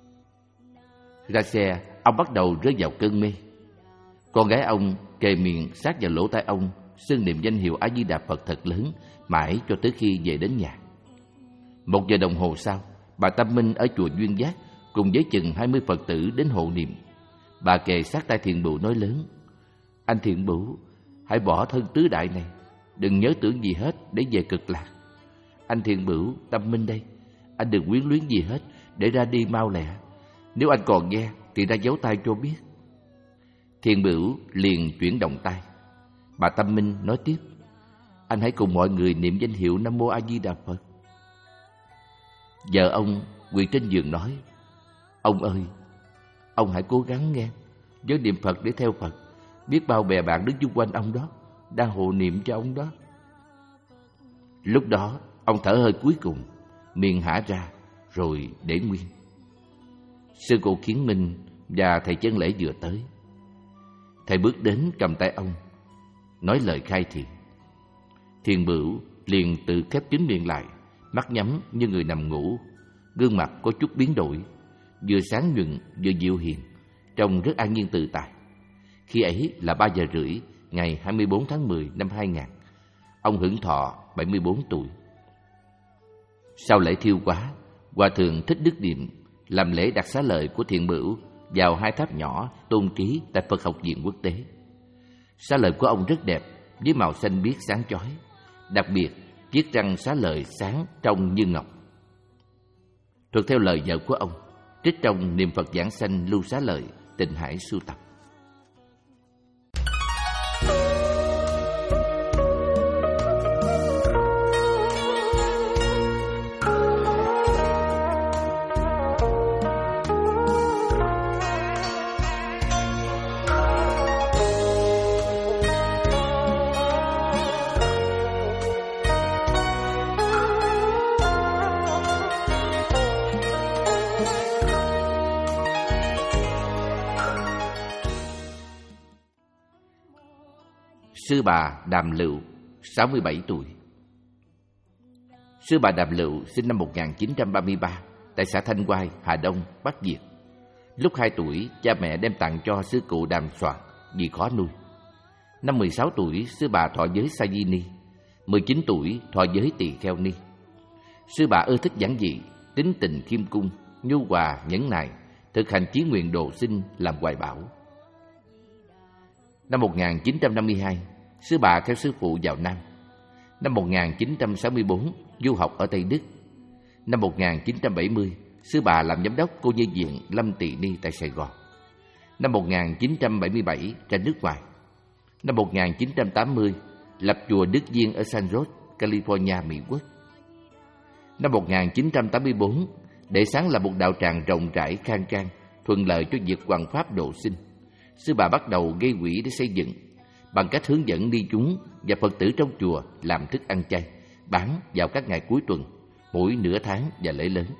Speaker 2: Ra xe, ông bắt đầu rơi vào cơn mê. Con gái ông kề miệng sát vào lỗ tai ông, xưng niệm danh hiệu A Di Đà Phật thật lớn, mãi cho tới khi về đến nhà. Một giờ đồng hồ sau, bà Tâm Minh ở chùa Duyên Giác cùng với chừng hai mươi Phật tử đến hộ niệm. Bà kề sát tai Thiền Bửu nói lớn: "Anh Thiền Bửu, hãy bỏ thân tứ đại này, đừng nhớ tưởng gì hết để về cực lạc. Anh Thiền Bửu, Tâm Minh đây, anh đừng quyến luyến gì hết, để ra đi mau lẹ. Nếu anh còn nghe thì ra giấu tay cho biết." Thiền Bửu liền chuyển động tay. Bà Tâm Minh nói tiếp: "Anh hãy cùng mọi người niệm danh hiệu Nam Mô A Di Đà Phật." Vợ ông quỳ trên giường nói: "Ông ơi, ông hãy cố gắng nghe, nhớ niệm Phật để theo Phật. Biết bao bè bạn đứng xung quanh ông đó, đang hộ niệm cho ông đó." Lúc đó, ông thở hơi cuối cùng, miệng hả ra, rồi để nguyên. Sư cụ Kiến Minh và thầy Chân Lễ vừa tới. Thầy bước đến cầm tay ông, nói lời khai thị. Thiền Bửu liền tự khép kín miệng lại, mắt nhắm như người nằm ngủ, gương mặt có chút biến đổi, vừa sáng nhuận vừa dịu hiền, trông rất an nhiên tự tại. Khi ấy là ba giờ rưỡi ngày hai mươi bốn tháng mười năm hai nghìn. Ông hưởng thọ bảy mươi bốn tuổi. Sau lễ thiêu quá, Hòa thượng Thích Đức Niệm làm lễ đặt xá lợi của Thiền Bửu vào hai tháp nhỏ tôn ký tại Phật học viện quốc tế. Xá lợi của ông rất đẹp, với màu xanh biếc sáng chói, đặc biệt chiếc răng xá lợi sáng trong như ngọc. Thuộc theo lời vợ của ông, trích trong Niệm Phật Giảng Sanh Lưu Xá Lợi, Tịnh Hải sưu tập. Sư bà Đàm Lựu, sáu mươi bảy tuổi. Sư bà Đàm Lựu sinh năm một nghìn chín trăm ba mươi ba tại xã Thanh Oai, Hà Đông, Bắc Việt. Lúc hai tuổi, cha mẹ đem tặng cho sư cụ Đàm Soạn vì khó nuôi. Năm mười sáu tuổi, sư bà thọ giới Sa Di Ni. mười chín tuổi, thọ giới Tỳ Kheo Ni. Sư bà ưa thích giản dị, tính tình khiêm cung, nhu hòa, nhẫn nại, thực hành chí nguyện độ sinh làm hoài bão. Năm một nghìn chín trăm năm mươi hai, sư bà theo sư phụ vào Nam. Năm một nghìn chín trăm sáu mươi tư, du học ở Tây Đức. Năm một nghìn chín trăm bảy mươi, sư bà làm giám đốc cô nhi viện Lâm Tỳ Ni tại Sài Gòn. Năm một nghìn chín trăm bảy mươi bảy ra nước ngoài. Năm một nghìn chín trăm tám mươi lập chùa Đức Diên ở San Jose, California, Mỹ Quốc. Năm một nghìn chín trăm tám mươi tư, để sáng lập một đạo tràng rộng rãi khang trang, thuận lợi cho việc hoằng pháp độ sinh, sư bà bắt đầu gây quỹ để xây dựng bằng cách hướng dẫn ni chúng và Phật tử trong chùa làm thức ăn chay, bán vào các ngày cuối tuần, mỗi nửa tháng và lễ lớn.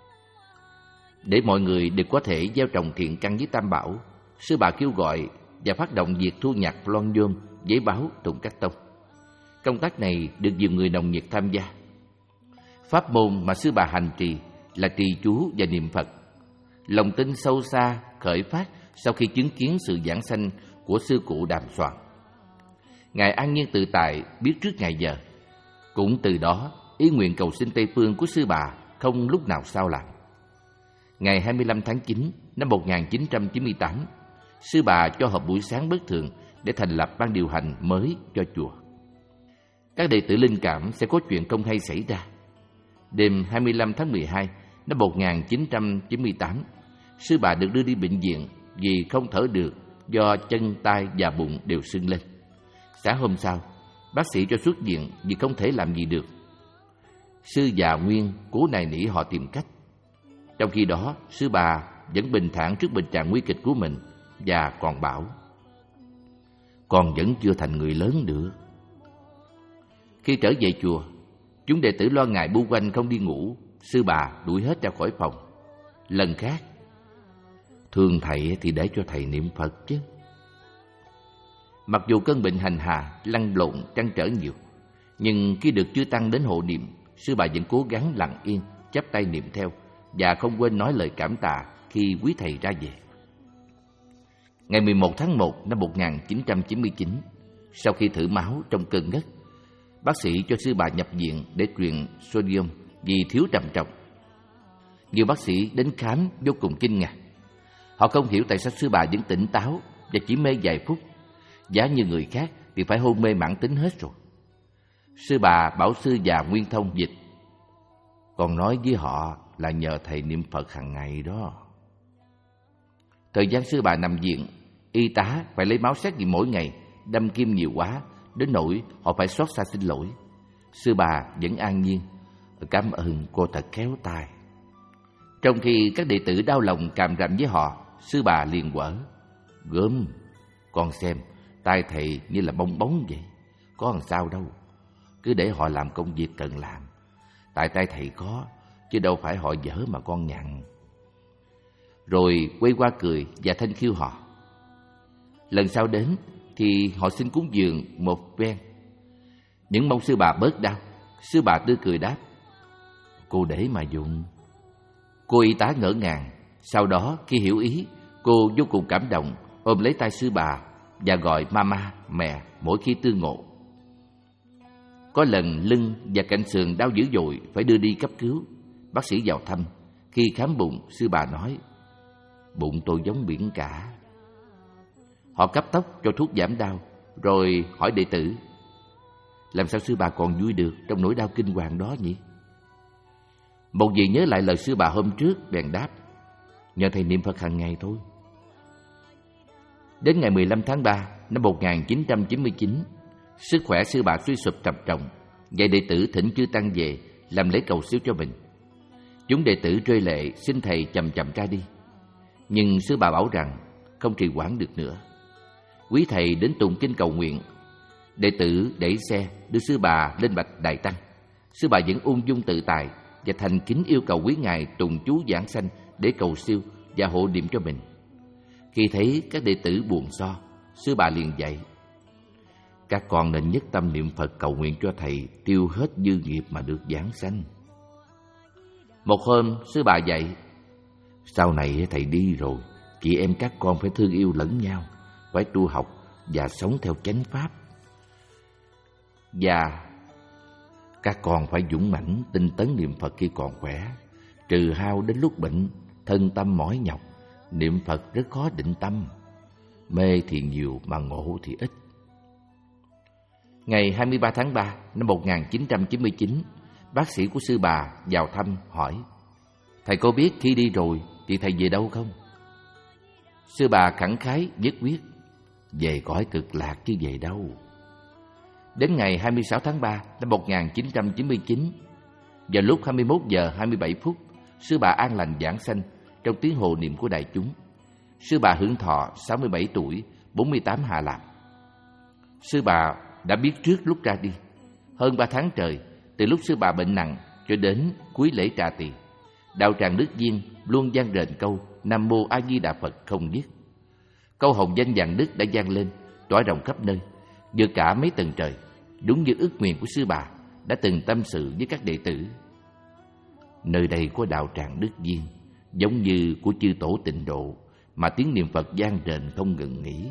Speaker 2: Để mọi người đều có thể gieo trồng thiện căn với Tam Bảo, sư bà kêu gọi và phát động việc thu nhặt lon nhôm, giấy báo, thùng cắt tông. Công tác này được nhiều người nồng nhiệt tham gia. Pháp môn mà sư bà hành trì là trì chú và niệm Phật. Lòng tin sâu xa khởi phát sau khi chứng kiến sự giảng sanh của sư cụ Đàm Soạn. Ngài an nhiên tự tại, biết trước ngày giờ. Cũng từ đó, ý nguyện cầu sinh Tây Phương của sư bà không lúc nào sao lãng. Ngày hai mươi lăm tháng chín năm một nghìn chín trăm chín mươi tám, sư bà cho họp buổi sáng bất thường để thành lập ban điều hành mới cho chùa. Các đệ tử linh cảm sẽ có chuyện không hay xảy ra. Đêm hai mươi lăm tháng mười hai năm một nghìn chín trăm chín mươi tám, sư bà được đưa đi bệnh viện vì không thở được do chân, tay và bụng đều sưng lên. Sáng hôm sau, bác sĩ cho xuất viện vì không thể làm gì được. Sư già Nguyên cố nài nỉ họ tìm cách. Trong khi đó, sư bà vẫn bình thản trước bệnh trạng nguy kịch của mình và còn bảo: "Con vẫn chưa thành người lớn được." Khi trở về chùa, chúng đệ tử lo ngại bu quanh không đi ngủ, sư bà đuổi hết ra khỏi phòng. Lần khác: "Thương thầy thì để cho thầy niệm Phật chứ." Mặc dù cơn bệnh hành hạ, lăn lộn, trăn trở nhiều, nhưng khi được chư tăng đến hộ niệm, sư bà vẫn cố gắng lặng yên, chắp tay niệm theo và không quên nói lời cảm tạ khi quý thầy ra về. Ngày mười một tháng một năm một nghìn chín trăm chín mươi chín, sau khi thử máu trong cơn ngất, bác sĩ cho sư bà nhập viện để truyền sodium vì thiếu trầm trọng. Nhiều bác sĩ đến khám vô cùng kinh ngạc. Họ không hiểu tại sao sư bà vẫn tỉnh táo và chỉ mê vài phút, giá như người khác thì phải hôn mê mãn tính hết rồi. Sư bà bảo sư già Nguyên Thông dịch: "Con nói với họ là nhờ thầy niệm Phật hàng ngày đó." Thời gian sư bà nằm viện, y tá phải lấy máu xét nghiệm mỗi ngày, đâm kim nhiều quá đến nỗi họ phải xót xa xin lỗi. Sư bà vẫn an nhiên: "Cảm ơn cô thật khéo tay." Trong khi các đệ tử đau lòng càm ràm với họ, sư bà liền quở: "Gớm, con xem tay thầy như là bong bóng vậy, có làm sao đâu, cứ để họ làm công việc cần làm. Tại tay thầy có, chứ đâu phải họ dở mà con nhằn." Rồi quay qua cười và thanh khiêu họ. Lần sau đến thì họ xin cúng dường một ven, những mong sư bà bớt đau. Sư bà tươi cười đáp: "Cô để mà dùng." Cô y tá ngỡ ngàng. Sau đó khi hiểu ý, cô vô cùng cảm động, ôm lấy tay sư bà và gọi mama, mẹ mỗi khi tương ngộ. Có lần lưng và cạnh sườn đau dữ dội phải đưa đi cấp cứu. Bác sĩ vào thăm. Khi khám bụng, sư bà nói: "Bụng tôi giống biển cả." Họ cấp tốc cho thuốc giảm đau, rồi hỏi đệ tử: "Làm sao sư bà còn vui được trong nỗi đau kinh hoàng đó nhỉ?" Một vị nhớ lại lời sư bà hôm trước, bèn đáp: "Nhờ thầy niệm Phật hàng ngày thôi." Đến ngày mười lăm tháng ba năm một nghìn chín trăm chín mươi chín, sức khỏe sư bà suy sụp trầm trọng. Vậy đệ tử thỉnh chư tăng về làm lễ cầu siêu cho mình. Chúng đệ tử rơi lệ xin thầy chậm chậm ra đi. Nhưng sư bà bảo rằng không trì hoãn được nữa. Quý thầy đến tụng kinh cầu nguyện. Đệ tử đẩy xe đưa sư bà lên bạch đại tăng. Sư bà vẫn ung dung tự tại và thành kính yêu cầu quý ngài tụng chú giảng sanh để cầu siêu và hộ niệm cho mình. Khi thấy các đệ tử buồn so, sư bà liền dạy: "Các con nên nhất tâm niệm Phật cầu nguyện cho thầy tiêu hết dư nghiệp mà được giảng sanh." Một hôm sư bà dạy: "Sau này thầy đi rồi, chị em các con phải thương yêu lẫn nhau, phải tu học và sống theo chánh pháp. Và các con phải dũng mãnh tinh tấn niệm Phật khi còn khỏe, trừ hao đến lúc bệnh, thân tâm mỏi nhọc. Niệm Phật rất khó định tâm, mê thì nhiều mà ngộ thì ít." Ngày hai mươi ba tháng ba năm một nghìn chín trăm chín mươi chín, bác sĩ của sư bà vào thăm hỏi: Thầy có biết khi đi rồi thì thầy về đâu không? Sư bà khẳng khái nhất quyết: về cõi cực lạc chứ về đâu. Đến ngày hai mươi sáu tháng ba năm một nghìn chín trăm chín mươi chín, vào lúc hai mươi mốt giờ hai mươi bảy phút, sư bà an lành giảng sanh trong tiếng hồ niệm của đại chúng. Sư bà hưởng thọ sáu mươi bảy tuổi, bốn mươi tám hạ lạc. Sư bà đã biết trước lúc ra đi. Hơn ba tháng trời, từ lúc sư bà bệnh nặng cho đến cuối lễ trà tỳ, đạo tràng Đức Viên luôn vang rền câu Nam Mô A Di Đà Phật không dứt. Câu hồng danh vạn đức đã vang lên, tỏa rộng khắp nơi, vượt cả mấy tầng trời, đúng như ước nguyện của sư bà đã từng tâm sự với các đệ tử. Nơi đây có đạo tràng Đức Viên, giống như của chư tổ Tịnh Độ, mà tiếng niệm Phật vang rền không ngừng nghỉ.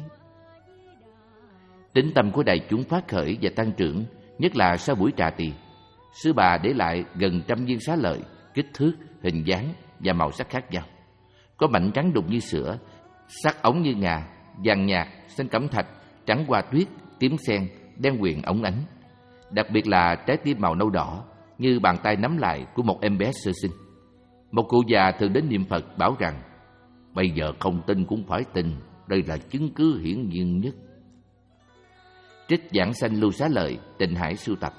Speaker 2: Tín tâm của đại chúng phát khởi và tăng trưởng, nhất là sau buổi trà tỳ. Sư bà để lại gần trăm viên xá lợi, kích thước, hình dáng và màu sắc khác nhau. Có mảnh trắng đục như sữa, sắc ống như ngà, vàng nhạt, xanh cẩm thạch, trắng hoa tuyết, tím sen, đen huyền óng ánh. Đặc biệt là trái tim màu nâu đỏ, như bàn tay nắm lại của một em bé sơ sinh. Một cụ già thường đến niệm Phật bảo rằng: bây giờ không tin cũng phải tin, đây là chứng cứ hiển nhiên nhất. Trích giảng sanh Lưu Xá Lợi, Tịnh Hải sưu tập.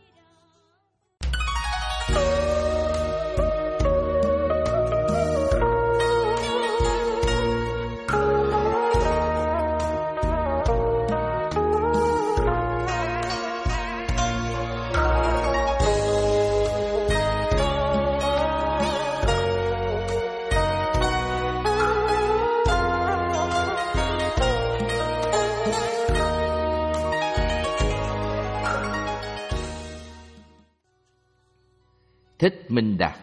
Speaker 2: Thích Minh Đạt.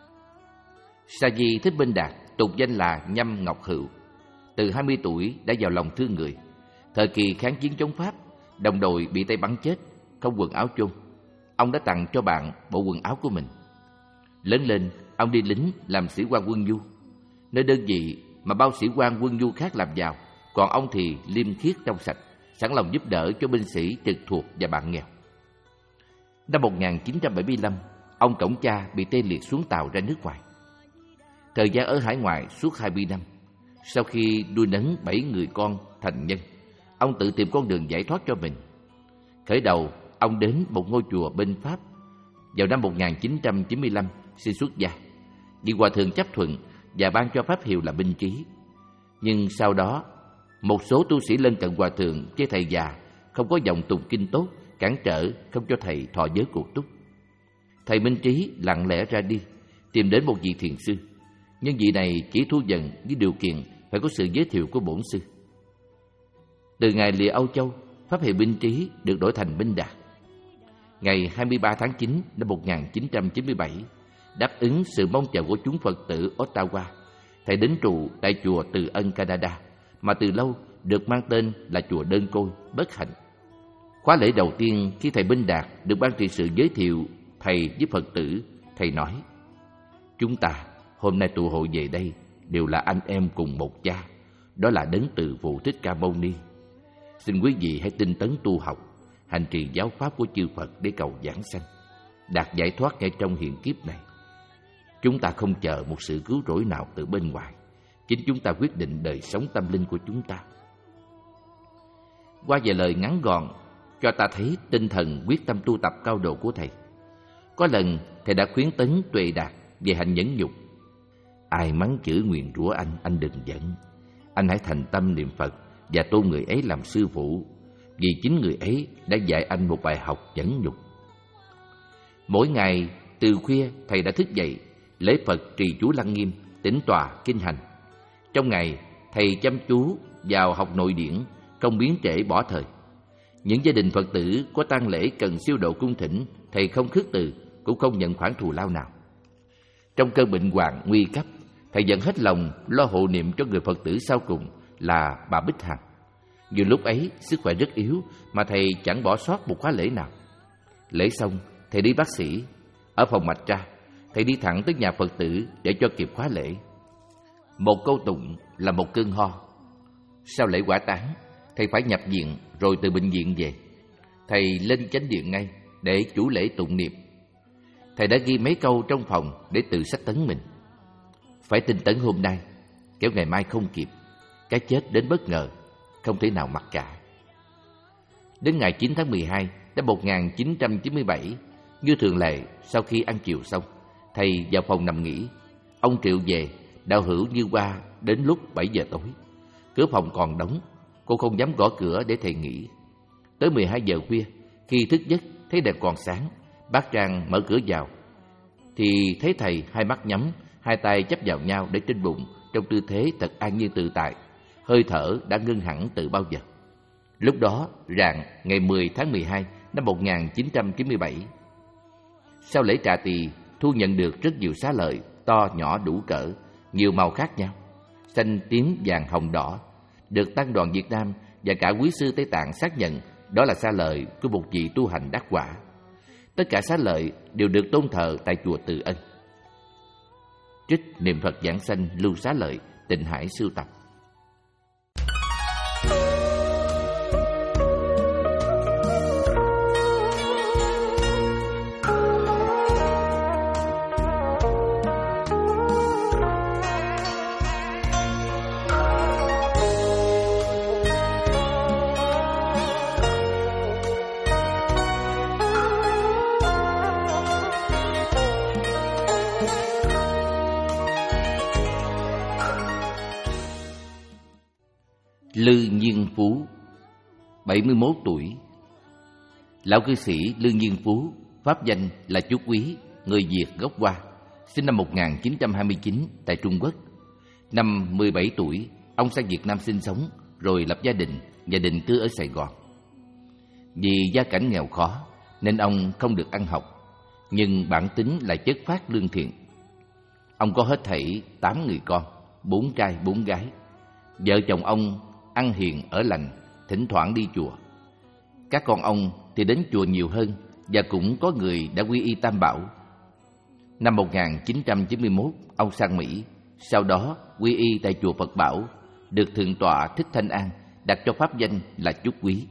Speaker 2: Sa di Thích Minh Đạt, tục danh là Nhâm Ngọc Hữu, từ hai mươi tuổi đã vào lòng thương người. Thời kỳ kháng chiến chống Pháp, đồng đội bị Tây bắn chết, không quần áo chôn, ông đã tặng cho bạn bộ quần áo của mình. Lớn lên, ông đi lính làm sĩ quan quân nhu, nơi đơn vị mà bao sĩ quan quân nhu khác làm giàu, còn ông thì liêm khiết trong sạch, sẵn lòng giúp đỡ cho binh sĩ trực thuộc và bạn nghèo. Năm một nghìn chín trăm bảy mươi lăm, ông cõng cha bị tê liệt xuống tàu ra nước ngoài. Thời gian ở hải ngoại suốt hai mươi năm. Sau khi nuôi nấng bảy người con thành nhân, ông tự tìm con đường giải thoát cho mình. Khởi đầu, ông đến một ngôi chùa bên Pháp. Vào năm một nghìn chín trăm chín mươi lăm, xin xuất gia. Vị hòa thượng chấp thuận và ban cho pháp hiệu là Minh Trí. Nhưng sau đó, một số tu sĩ lân cận hòa thượng với thầy già không có dòng tụng kinh tốt, cản trở không cho thầy thọ giới cuộc túc. Thầy Minh Trí lặng lẽ ra đi, tìm đến một vị thiền sư. Nhưng vị này chỉ thu dần với điều kiện phải có sự giới thiệu của bổn sư. Từ ngày lìa Âu Châu, pháp hiệu Minh Trí được đổi thành Minh Đạt. Ngày hai mươi ba tháng chín năm một nghìn chín trăm chín mươi bảy, đáp ứng sự mong chờ của chúng Phật tử Ottawa, thầy đến trụ tại chùa Từ Ân, Canada, mà từ lâu được mang tên là chùa Đơn Côi, Bất Hạnh. Khóa lễ đầu tiên khi thầy Minh Đạt được ban trị sự giới thiệu thầy với Phật tử, thầy nói: chúng ta hôm nay tụ hội về đây đều là anh em cùng một cha, đó là Đấng Từ Phụ Thích Ca Mâu Ni. Xin quý vị hãy tinh tấn tu học, hành trì giáo pháp của chư Phật để cầu giảng sanh, đạt giải thoát ngay trong hiện kiếp này. Chúng ta không chờ một sự cứu rỗi nào từ bên ngoài, chính chúng ta quyết định đời sống tâm linh của chúng ta. Qua vài lời ngắn gọn cho ta thấy tinh thần quyết tâm tu tập cao độ của thầy. Có lần thầy đã khuyến tấn Tuệ Đạt về hạnh nhẫn nhục. Ai mắng chửi nguyền rủa anh, anh đừng giận. Anh hãy thành tâm niệm Phật và tôn người ấy làm sư phụ, vì chính người ấy đã dạy anh một bài học nhẫn nhục. Mỗi ngày từ khuya thầy đã thức dậy, lễ Phật trì chú lăng nghiêm, tĩnh tọa kinh hành. Trong ngày thầy chăm chú vào học nội điển, không biến trễ bỏ thời. Những gia đình Phật tử có tang lễ cần siêu độ cung thỉnh, thầy không khước từ, cũng không nhận khoản thù lao nào. Trong cơn bệnh hoạn nguy cấp, thầy vẫn hết lòng lo hộ niệm cho người Phật tử sau cùng là bà Bích Hằng. Dù lúc ấy sức khỏe rất yếu mà thầy chẳng bỏ sót một khóa lễ nào. Lễ xong, thầy đi bác sĩ. Ở phòng mạch ra, thầy đi thẳng tới nhà Phật tử để cho kịp khóa lễ. Một câu tụng là một cơn ho. Sau lễ quả táng, thầy phải nhập viện rồi từ bệnh viện về. Thầy lên chánh điện ngay để chủ lễ tụng niệm. Thầy đã ghi mấy câu trong phòng để tự sách tấn mình. phải tinh tấn hôm nay, kéo ngày mai không kịp. Cái chết đến bất ngờ, không thể nào mặc cả. Đến ngày chín tháng mười hai năm một nghìn chín trăm chín mươi bảy, như thường lệ, sau khi ăn chiều xong, thầy vào phòng nằm nghỉ. Ông Triệu về, đạo hữu Như Hoa đến lúc bảy giờ tối. Cửa phòng còn đóng, cô không dám gõ cửa để thầy nghỉ. Tới mười hai giờ khuya, khi thức giấc thấy đèn còn sáng, bác Trang mở cửa vào, thì thấy thầy hai mắt nhắm, hai tay chắp vào nhau để trên bụng, trong tư thế thật an nhiên tự tại, hơi thở đã ngưng hẳn từ bao giờ. Lúc đó rạng ngày mười tháng mười hai năm một nghìn chín trăm chín mươi bảy. Sau lễ trà tỳ, thu nhận được rất nhiều xá lợi to nhỏ đủ cỡ, nhiều màu khác nhau, xanh tím vàng hồng đỏ, được Tăng đoàn Việt Nam và cả quý sư Tây Tạng xác nhận đó là xá lợi của một vị tu hành đắc quả. Tất cả xá lợi đều được tôn thờ tại chùa Từ Ân. Trích Niệm Phật Giảng Sanh Lưu Xá Lợi, Tịnh Hải sưu tập. Lư Nhiên Phú, bảy mươi mốt tuổi. Lão cư sĩ Lư Nhiên Phú, pháp danh là Chú Quý, người Việt gốc Hoa, sinh năm một nghìn chín trăm hai mươi chín tại Trung Quốc. Năm mười bảy tuổi, ông sang Việt Nam sinh sống, rồi lập gia đình và định cư ở Sài Gòn. Vì gia cảnh nghèo khó nên ông không được ăn học, nhưng bản tính là chất phác lương thiện. Ông có hết thảy tám người con, bốn trai bốn gái. Vợ chồng ông ăn hiền ở lành, thỉnh thoảng đi chùa. Các con ông thì đến chùa nhiều hơn, và cũng có người đã quy y Tam Bảo. Năm một nghìn chín trăm chín mươi mốt, ông sang Mỹ, sau đó quy y tại chùa Phật Bảo, được Thượng tọa Thích Thanh An đặt cho pháp danh là Chú Quý.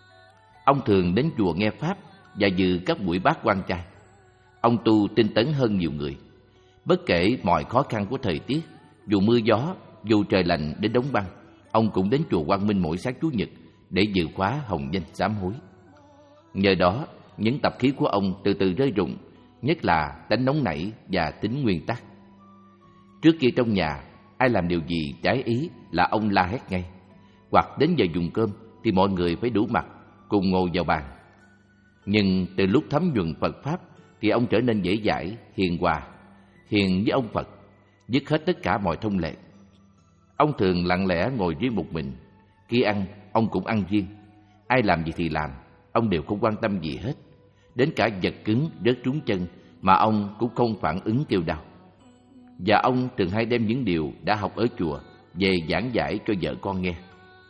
Speaker 2: Ông thường đến chùa nghe pháp và dự các buổi bát quan trai. Ông tu tinh tấn hơn nhiều người. Bất kể mọi khó khăn của thời tiết, dù mưa gió, dù trời lạnh đến đóng băng, ông cũng đến chùa Quang Minh mỗi sáng Chủ nhật để dự khóa hồng danh sám hối. Nhờ đó, những tập khí của ông từ từ rơi rụng, nhất là tánh nóng nảy và tính nguyên tắc. Trước kia trong nhà, ai làm điều gì trái ý là ông la hét ngay, hoặc đến giờ dùng cơm thì mọi người phải đủ mặt cùng ngồi vào bàn. Nhưng từ lúc thấm nhuần Phật pháp thì ông trở nên dễ dãi, hiền hòa, hiền với ông Phật, dứt hết tất cả mọi thông lệ. Ông thường lặng lẽ ngồi riêng một mình. Khi ăn, ông cũng ăn riêng. Ai làm gì thì làm, ông đều không quan tâm gì hết. Đến cả vật cứng rớt trúng chân mà ông cũng không phản ứng kêu đau. Và ông thường hay đem những điều đã học ở chùa về giảng giải cho vợ con nghe.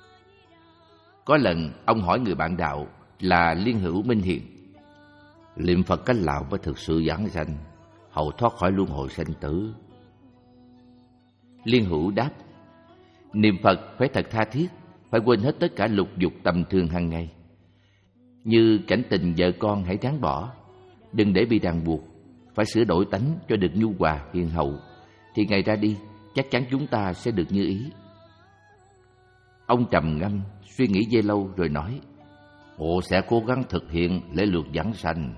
Speaker 2: Có lần ông hỏi người bạn đạo là Liên Hữu Minh Hiền: niệm Phật cách nào mới thực sự giảng sanh, hầu thoát khỏi luân hồi sanh tử? Liên Hữu đáp: niệm Phật phải thật tha thiết, phải quên hết tất cả lục dục tầm thường hàng ngày. Như cảnh tình vợ con hãy ráng bỏ, đừng để bị ràng buộc, phải sửa đổi tánh cho được nhu hòa hiền hậu, thì ngày ra đi chắc chắn chúng ta sẽ được như ý. Ông trầm ngâm suy nghĩ giây lâu rồi nói: Ồ, sẽ cố gắng thực hiện lễ luật giảng sanh.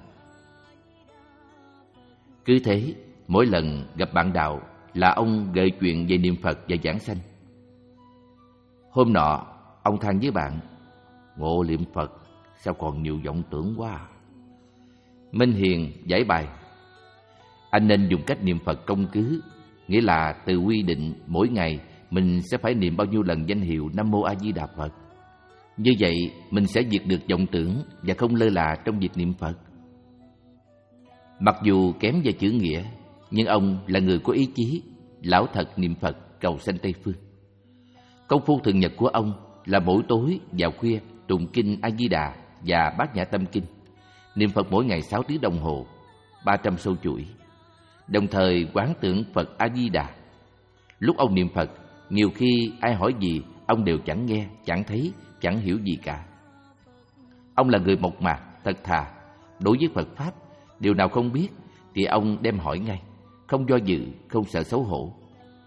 Speaker 2: Cứ thế, mỗi lần gặp bạn đạo là ông gợi chuyện về niệm Phật và giảng sanh. Hôm nọ, ông than với bạn: Ngộ niệm Phật sao còn nhiều vọng tưởng quá. Minh Hiền giải bài: anh nên dùng cách niệm Phật công cứ, nghĩa là từ quy định mỗi ngày mình sẽ phải niệm bao nhiêu lần danh hiệu Nam Mô A Di Đà Phật. Như vậy mình sẽ diệt được vọng tưởng và không lơ là trong việc niệm Phật. Mặc dù kém về chữ nghĩa, nhưng ông là người có ý chí, lão thật niệm Phật cầu sanh Tây Phương. Công phu thường nhật của ông là mỗi tối vào khuya tụng kinh A Di Đà và Bát Nhã Tâm Kinh, niệm Phật mỗi ngày sáu tiếng đồng hồ, ba trăm sâu chuỗi, đồng thời quán tưởng Phật A Di Đà. Lúc ông niệm Phật, nhiều khi ai hỏi gì ông đều chẳng nghe, chẳng thấy, chẳng hiểu gì cả. Ông là người mộc mạc, thật thà. Đối với Phật pháp, điều nào không biết thì ông đem hỏi ngay, không do dự, không sợ xấu hổ.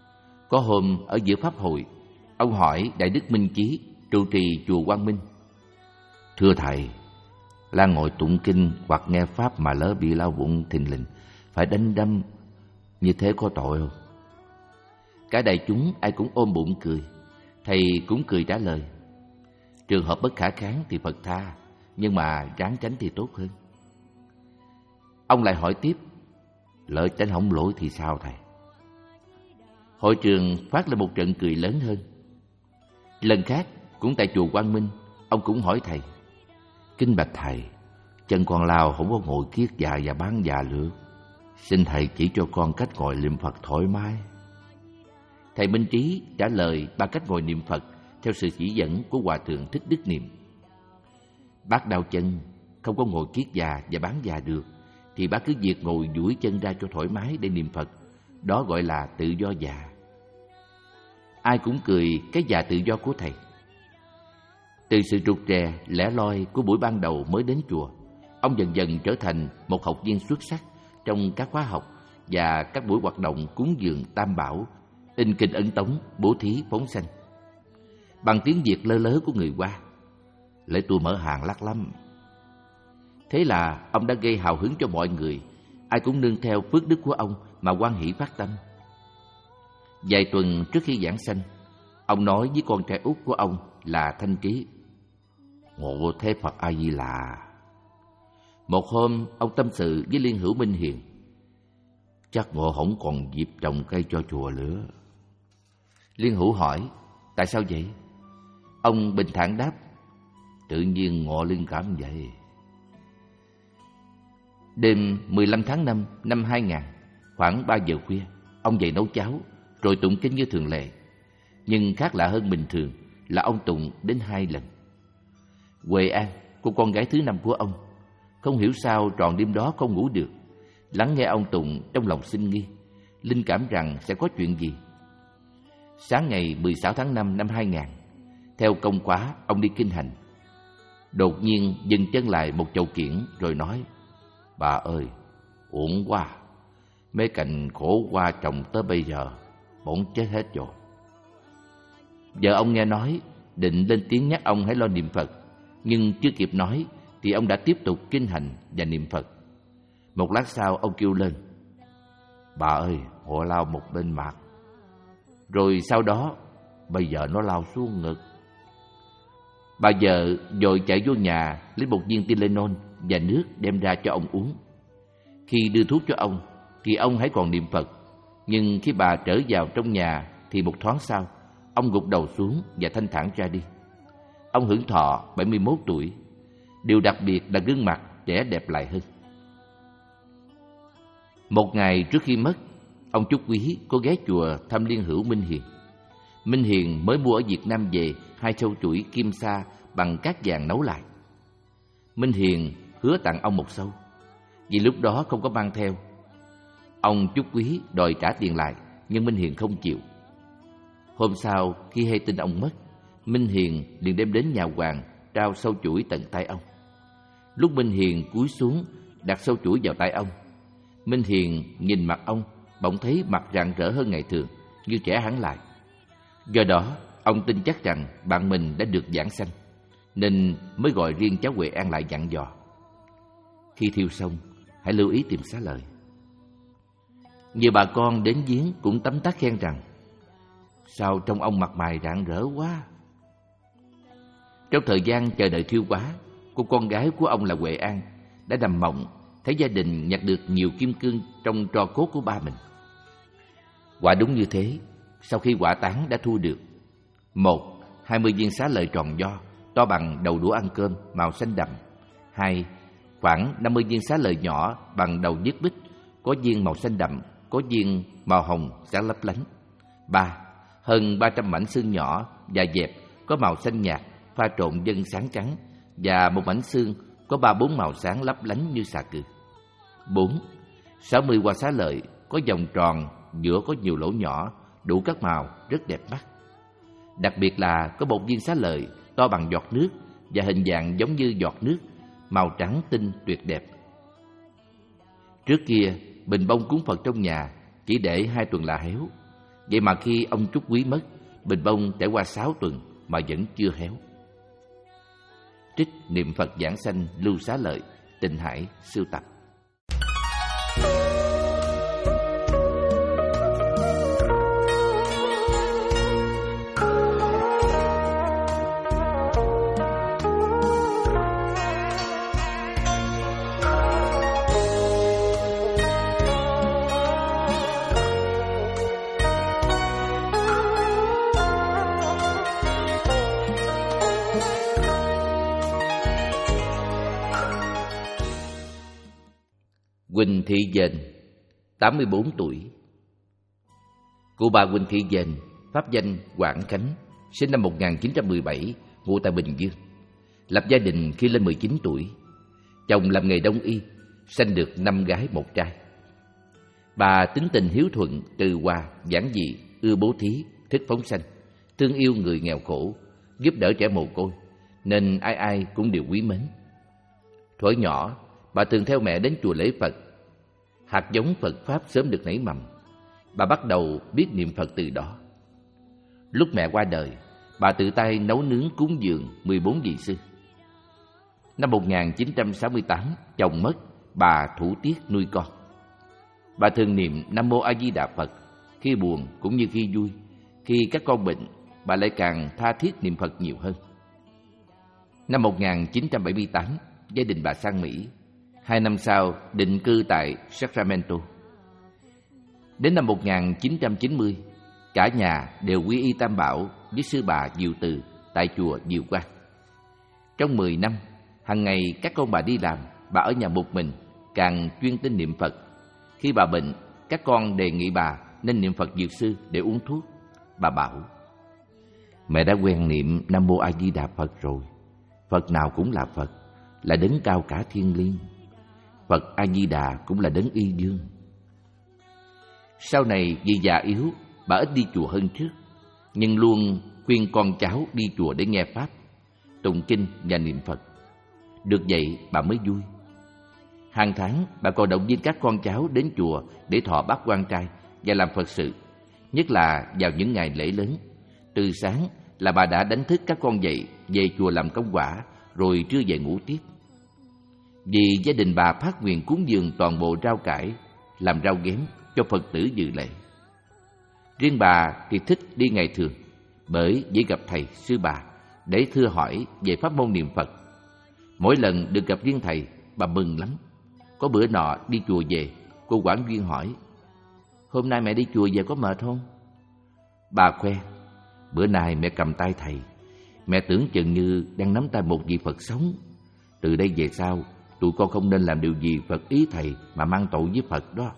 Speaker 2: Có hôm ở giữa pháp hội, ông hỏi Đại Đức Minh Chí trụ trì chùa Quang Minh: "Thưa thầy, là ngồi tụng kinh hoặc nghe pháp mà lỡ bị lao bụng thình lình, phải đánh đâm như thế có tội không?" Cả đại chúng ai cũng ôm bụng cười. Thầy cũng cười trả lời: "Trường hợp bất khả kháng thì Phật tha, nhưng mà ráng tránh thì tốt hơn." Ông lại hỏi tiếp: "Lỡ tránh không lỗi thì sao thầy?" Hội trường phát lên một trận cười lớn hơn. Lần khác cũng tại chùa Quang Minh, ông cũng hỏi thầy: "Kính bạch thầy, chân con lao không có ngồi kiết già và bán già được, xin thầy chỉ cho con cách ngồi niệm Phật thoải mái." Thầy Minh Trí trả lời ba cách ngồi niệm Phật theo sự chỉ dẫn của Hòa Thượng Thích Đức Niệm. Bác đau chân, không có ngồi kiết già và bán già được, thì bác cứ việc ngồi duỗi chân ra cho thoải mái để niệm Phật. Đó gọi là tự do già. Ai cũng cười cái già tự do của thầy. Từ sự rụt rè, lẻ loi của buổi ban đầu mới đến chùa, ông dần dần trở thành một học viên xuất sắc trong các khóa học và các buổi hoạt động cúng dường Tam Bảo, in kinh ấn tống, bố thí phóng sanh. Bằng tiếng Việt lơ lớ của người Hoa: "Lấy tôi mở hàng lắc lắm." Thế là ông đã gây hào hứng cho mọi người. Ai cũng nương theo phước đức của ông mà hoan hỷ phát tâm. Vài tuần trước khi giảng sanh, ông nói với con trai út của ông là Thanh Trí: "Ngộ thế Phật A Di Đà." Một hôm ông tâm sự với Liên Hữu Minh Hiền: "Chắc Ngộ không còn dịp trồng cây cho chùa nữa." Liên Hữu hỏi: "Tại sao vậy?" Ông bình thản đáp: "Tự nhiên Ngộ linh cảm vậy." Đêm mười lăm tháng năm năm hai nghìn, khoảng ba giờ khuya, ông dậy nấu cháo rồi tụng kinh như thường lệ. Nhưng khác lạ hơn bình thường là ông tụng đến hai lần. Huệ An, cô con gái thứ năm của ông, không hiểu sao trọn đêm đó không ngủ được, lắng nghe ông tụng trong lòng sinh nghi, linh cảm rằng sẽ có chuyện gì. Sáng ngày mười sáu tháng năm năm hai nghìn, theo công khóa ông đi kinh hành. Đột nhiên dừng chân lại một chầu kiển rồi nói: "Bà ơi, uổng quá, mấy cành khổ qua trồng tới bây giờ bỗng chết hết rồi." Vợ ông nghe nói định lên tiếng nhắc ông hãy lo niệm Phật, nhưng chưa kịp nói thì ông đã tiếp tục kinh hành và niệm Phật. Một lát sau ông kêu lên: "Bà ơi, họ lao một bên mặt." Rồi sau đó bây giờ nó lao xuống ngực. Bà vợ vội chạy vô nhà lấy một viên Tylenol và nước đem ra cho ông uống. Khi đưa thuốc cho ông thì ông hãy còn niệm Phật, nhưng khi bà trở vào trong nhà thì một thoáng sau ông gục đầu xuống và thanh thản ra đi. Ông hưởng thọ bảy mươi mốt tuổi. Điều đặc biệt là gương mặt trẻ đẹp lại hơn. Một ngày trước khi mất, ông Chúc Quý có ghé chùa thăm Liên Hữu Minh Hiền. Minh Hiền mới mua ở Việt Nam về hai sâu chuỗi kim sa bằng cát vàng nấu lại. Minh Hiền hứa tặng ông một sâu, vì lúc đó không có mang theo. Ông Chúc Quý đòi trả tiền lại, nhưng Minh Hiền không chịu. Hôm sau khi hay tin ông mất, Minh Hiền liền đem đến nhà hoàng trao sâu chuỗi tận tay ông. Lúc Minh Hiền cúi xuống đặt sâu chuỗi vào tay ông, Minh Hiền nhìn mặt ông, bỗng thấy mặt rạng rỡ hơn ngày thường, như trẻ hẳn lại. Do đó ông tin chắc rằng bạn mình đã được giảng sanh, nên mới gọi riêng cháu Huệ An lại dặn dò: "Khi thiêu xong hãy lưu ý tìm xá lợi." Nhiều bà con đến viếng cũng tấm tắc khen rằng: "Sao trông ông mặt mày rạng rỡ quá." Trong thời gian chờ đợi thiêu hóa, cô con gái của ông là Huệ An đã nằm mộng thấy gia đình nhặt được nhiều kim cương trong tro cốt của ba mình. Quả đúng như thế. Sau khi hỏa táng đã thu được: một. hai mươi viên xá lợi tròn vo, to bằng đầu đũa ăn cơm, màu xanh đậm. Hai. Khoảng năm mươi viên xá lợi nhỏ bằng đầu niết bích, có viên màu xanh đậm, có viên màu hồng sáng lấp lánh. Ba. Hơn ba trăm mảnh xương nhỏ và dẹp có màu xanh nhạt pha trộn vân sáng trắng, và một mảnh xương có ba bốn màu sáng lấp lánh như xà cừ. Bốn. sáu mươi hoa xá lợi có vòng tròn, giữa có nhiều lỗ nhỏ, đủ các màu, rất đẹp mắt. Đặc biệt là có một viên xá lợi to bằng giọt nước và hình dạng giống như giọt nước, màu trắng tinh tuyệt đẹp. Trước kia, bình bông cúng Phật trong nhà chỉ để hai tuần là héo. Vậy mà khi ông Trúc Quý mất, bình bông trải qua sáu tuần mà vẫn chưa héo. Trích Niệm Phật Giảng Sanh Lưu Xá Lợi, Tịnh Hải sưu tập. Huỳnh Thị Dền, tám mươi bốn tuổi. Cụ bà Huỳnh Thị Dền, pháp danh Quảng Khánh, sinh năm một nghìn chín trăm mười bảy, ngụ tại Bình Dương. Lập gia đình khi lên mười chín tuổi. Chồng làm nghề đông y, sanh được năm gái một trai. Bà tính tình hiếu thuận, từ hòa, giản dị, ưa bố thí, thích phóng sanh, thương yêu người nghèo khổ, giúp đỡ trẻ mồ côi, nên ai ai cũng đều quý mến. Thuở nhỏ, bà thường theo mẹ đến chùa lễ Phật. Hạt giống Phật Pháp sớm được nảy mầm. Bà bắt đầu biết niệm Phật từ đó. Lúc mẹ qua đời, bà tự tay nấu nướng cúng dường mười bốn vị sư. Năm một nghìn chín trăm sáu mươi tám, chồng mất, bà thủ tiết nuôi con. Bà thường niệm Nam Mô A Di Đà Phật, khi buồn cũng như khi vui. Khi các con bệnh, bà lại càng tha thiết niệm Phật nhiều hơn. Năm một nghìn chín trăm bảy mươi tám, gia đình bà sang Mỹ. Hai năm sau, định cư tại Sacramento. Đến năm một nghìn chín trăm chín mươi, cả nhà đều quy y Tam Bảo với sư bà Diệu Từ tại chùa Diệu Quang. Trong mười năm, hàng ngày các con bà đi làm, bà ở nhà một mình, càng chuyên tin niệm Phật. Khi bà bệnh, các con đề nghị bà nên niệm Phật Dược Sư để uống thuốc. Bà bảo: mẹ đã quen niệm Nam Mô A Di Đà Phật rồi. Phật nào cũng là Phật, là đấng cao cả thiên liêng. Phật A Di Đà cũng là đấng y dương. Sau này vì già yếu, bà ít đi chùa hơn trước, nhưng luôn khuyên con cháu đi chùa để nghe pháp, tụng kinh và niệm Phật. Được vậy bà mới vui. Hàng tháng bà còn động viên các con cháu đến chùa để thọ bát quan trai và làm Phật sự, nhất là vào những ngày lễ lớn. Từ sáng là bà đã đánh thức các con dậy về chùa làm công quả, rồi trưa về ngủ tiếp. Vì gia đình bà phát nguyện cúng dường toàn bộ rau cải, làm rau ghém cho Phật tử dự lễ. Riêng bà thì thích đi ngày thường, bởi dễ gặp thầy, sư bà để thưa hỏi về pháp môn niệm Phật. Mỗi lần được gặp riêng thầy, bà mừng lắm. Có bữa nọ đi chùa về, cô quản viên hỏi: hôm nay mẹ đi chùa về có mệt không? Bà khoe: bữa nay mẹ cầm tay thầy, mẹ tưởng chừng như đang nắm tay một vị Phật sống. Từ đây về sau, tụi con không nên làm điều gì Phật ý thầy mà mang tội với Phật đó.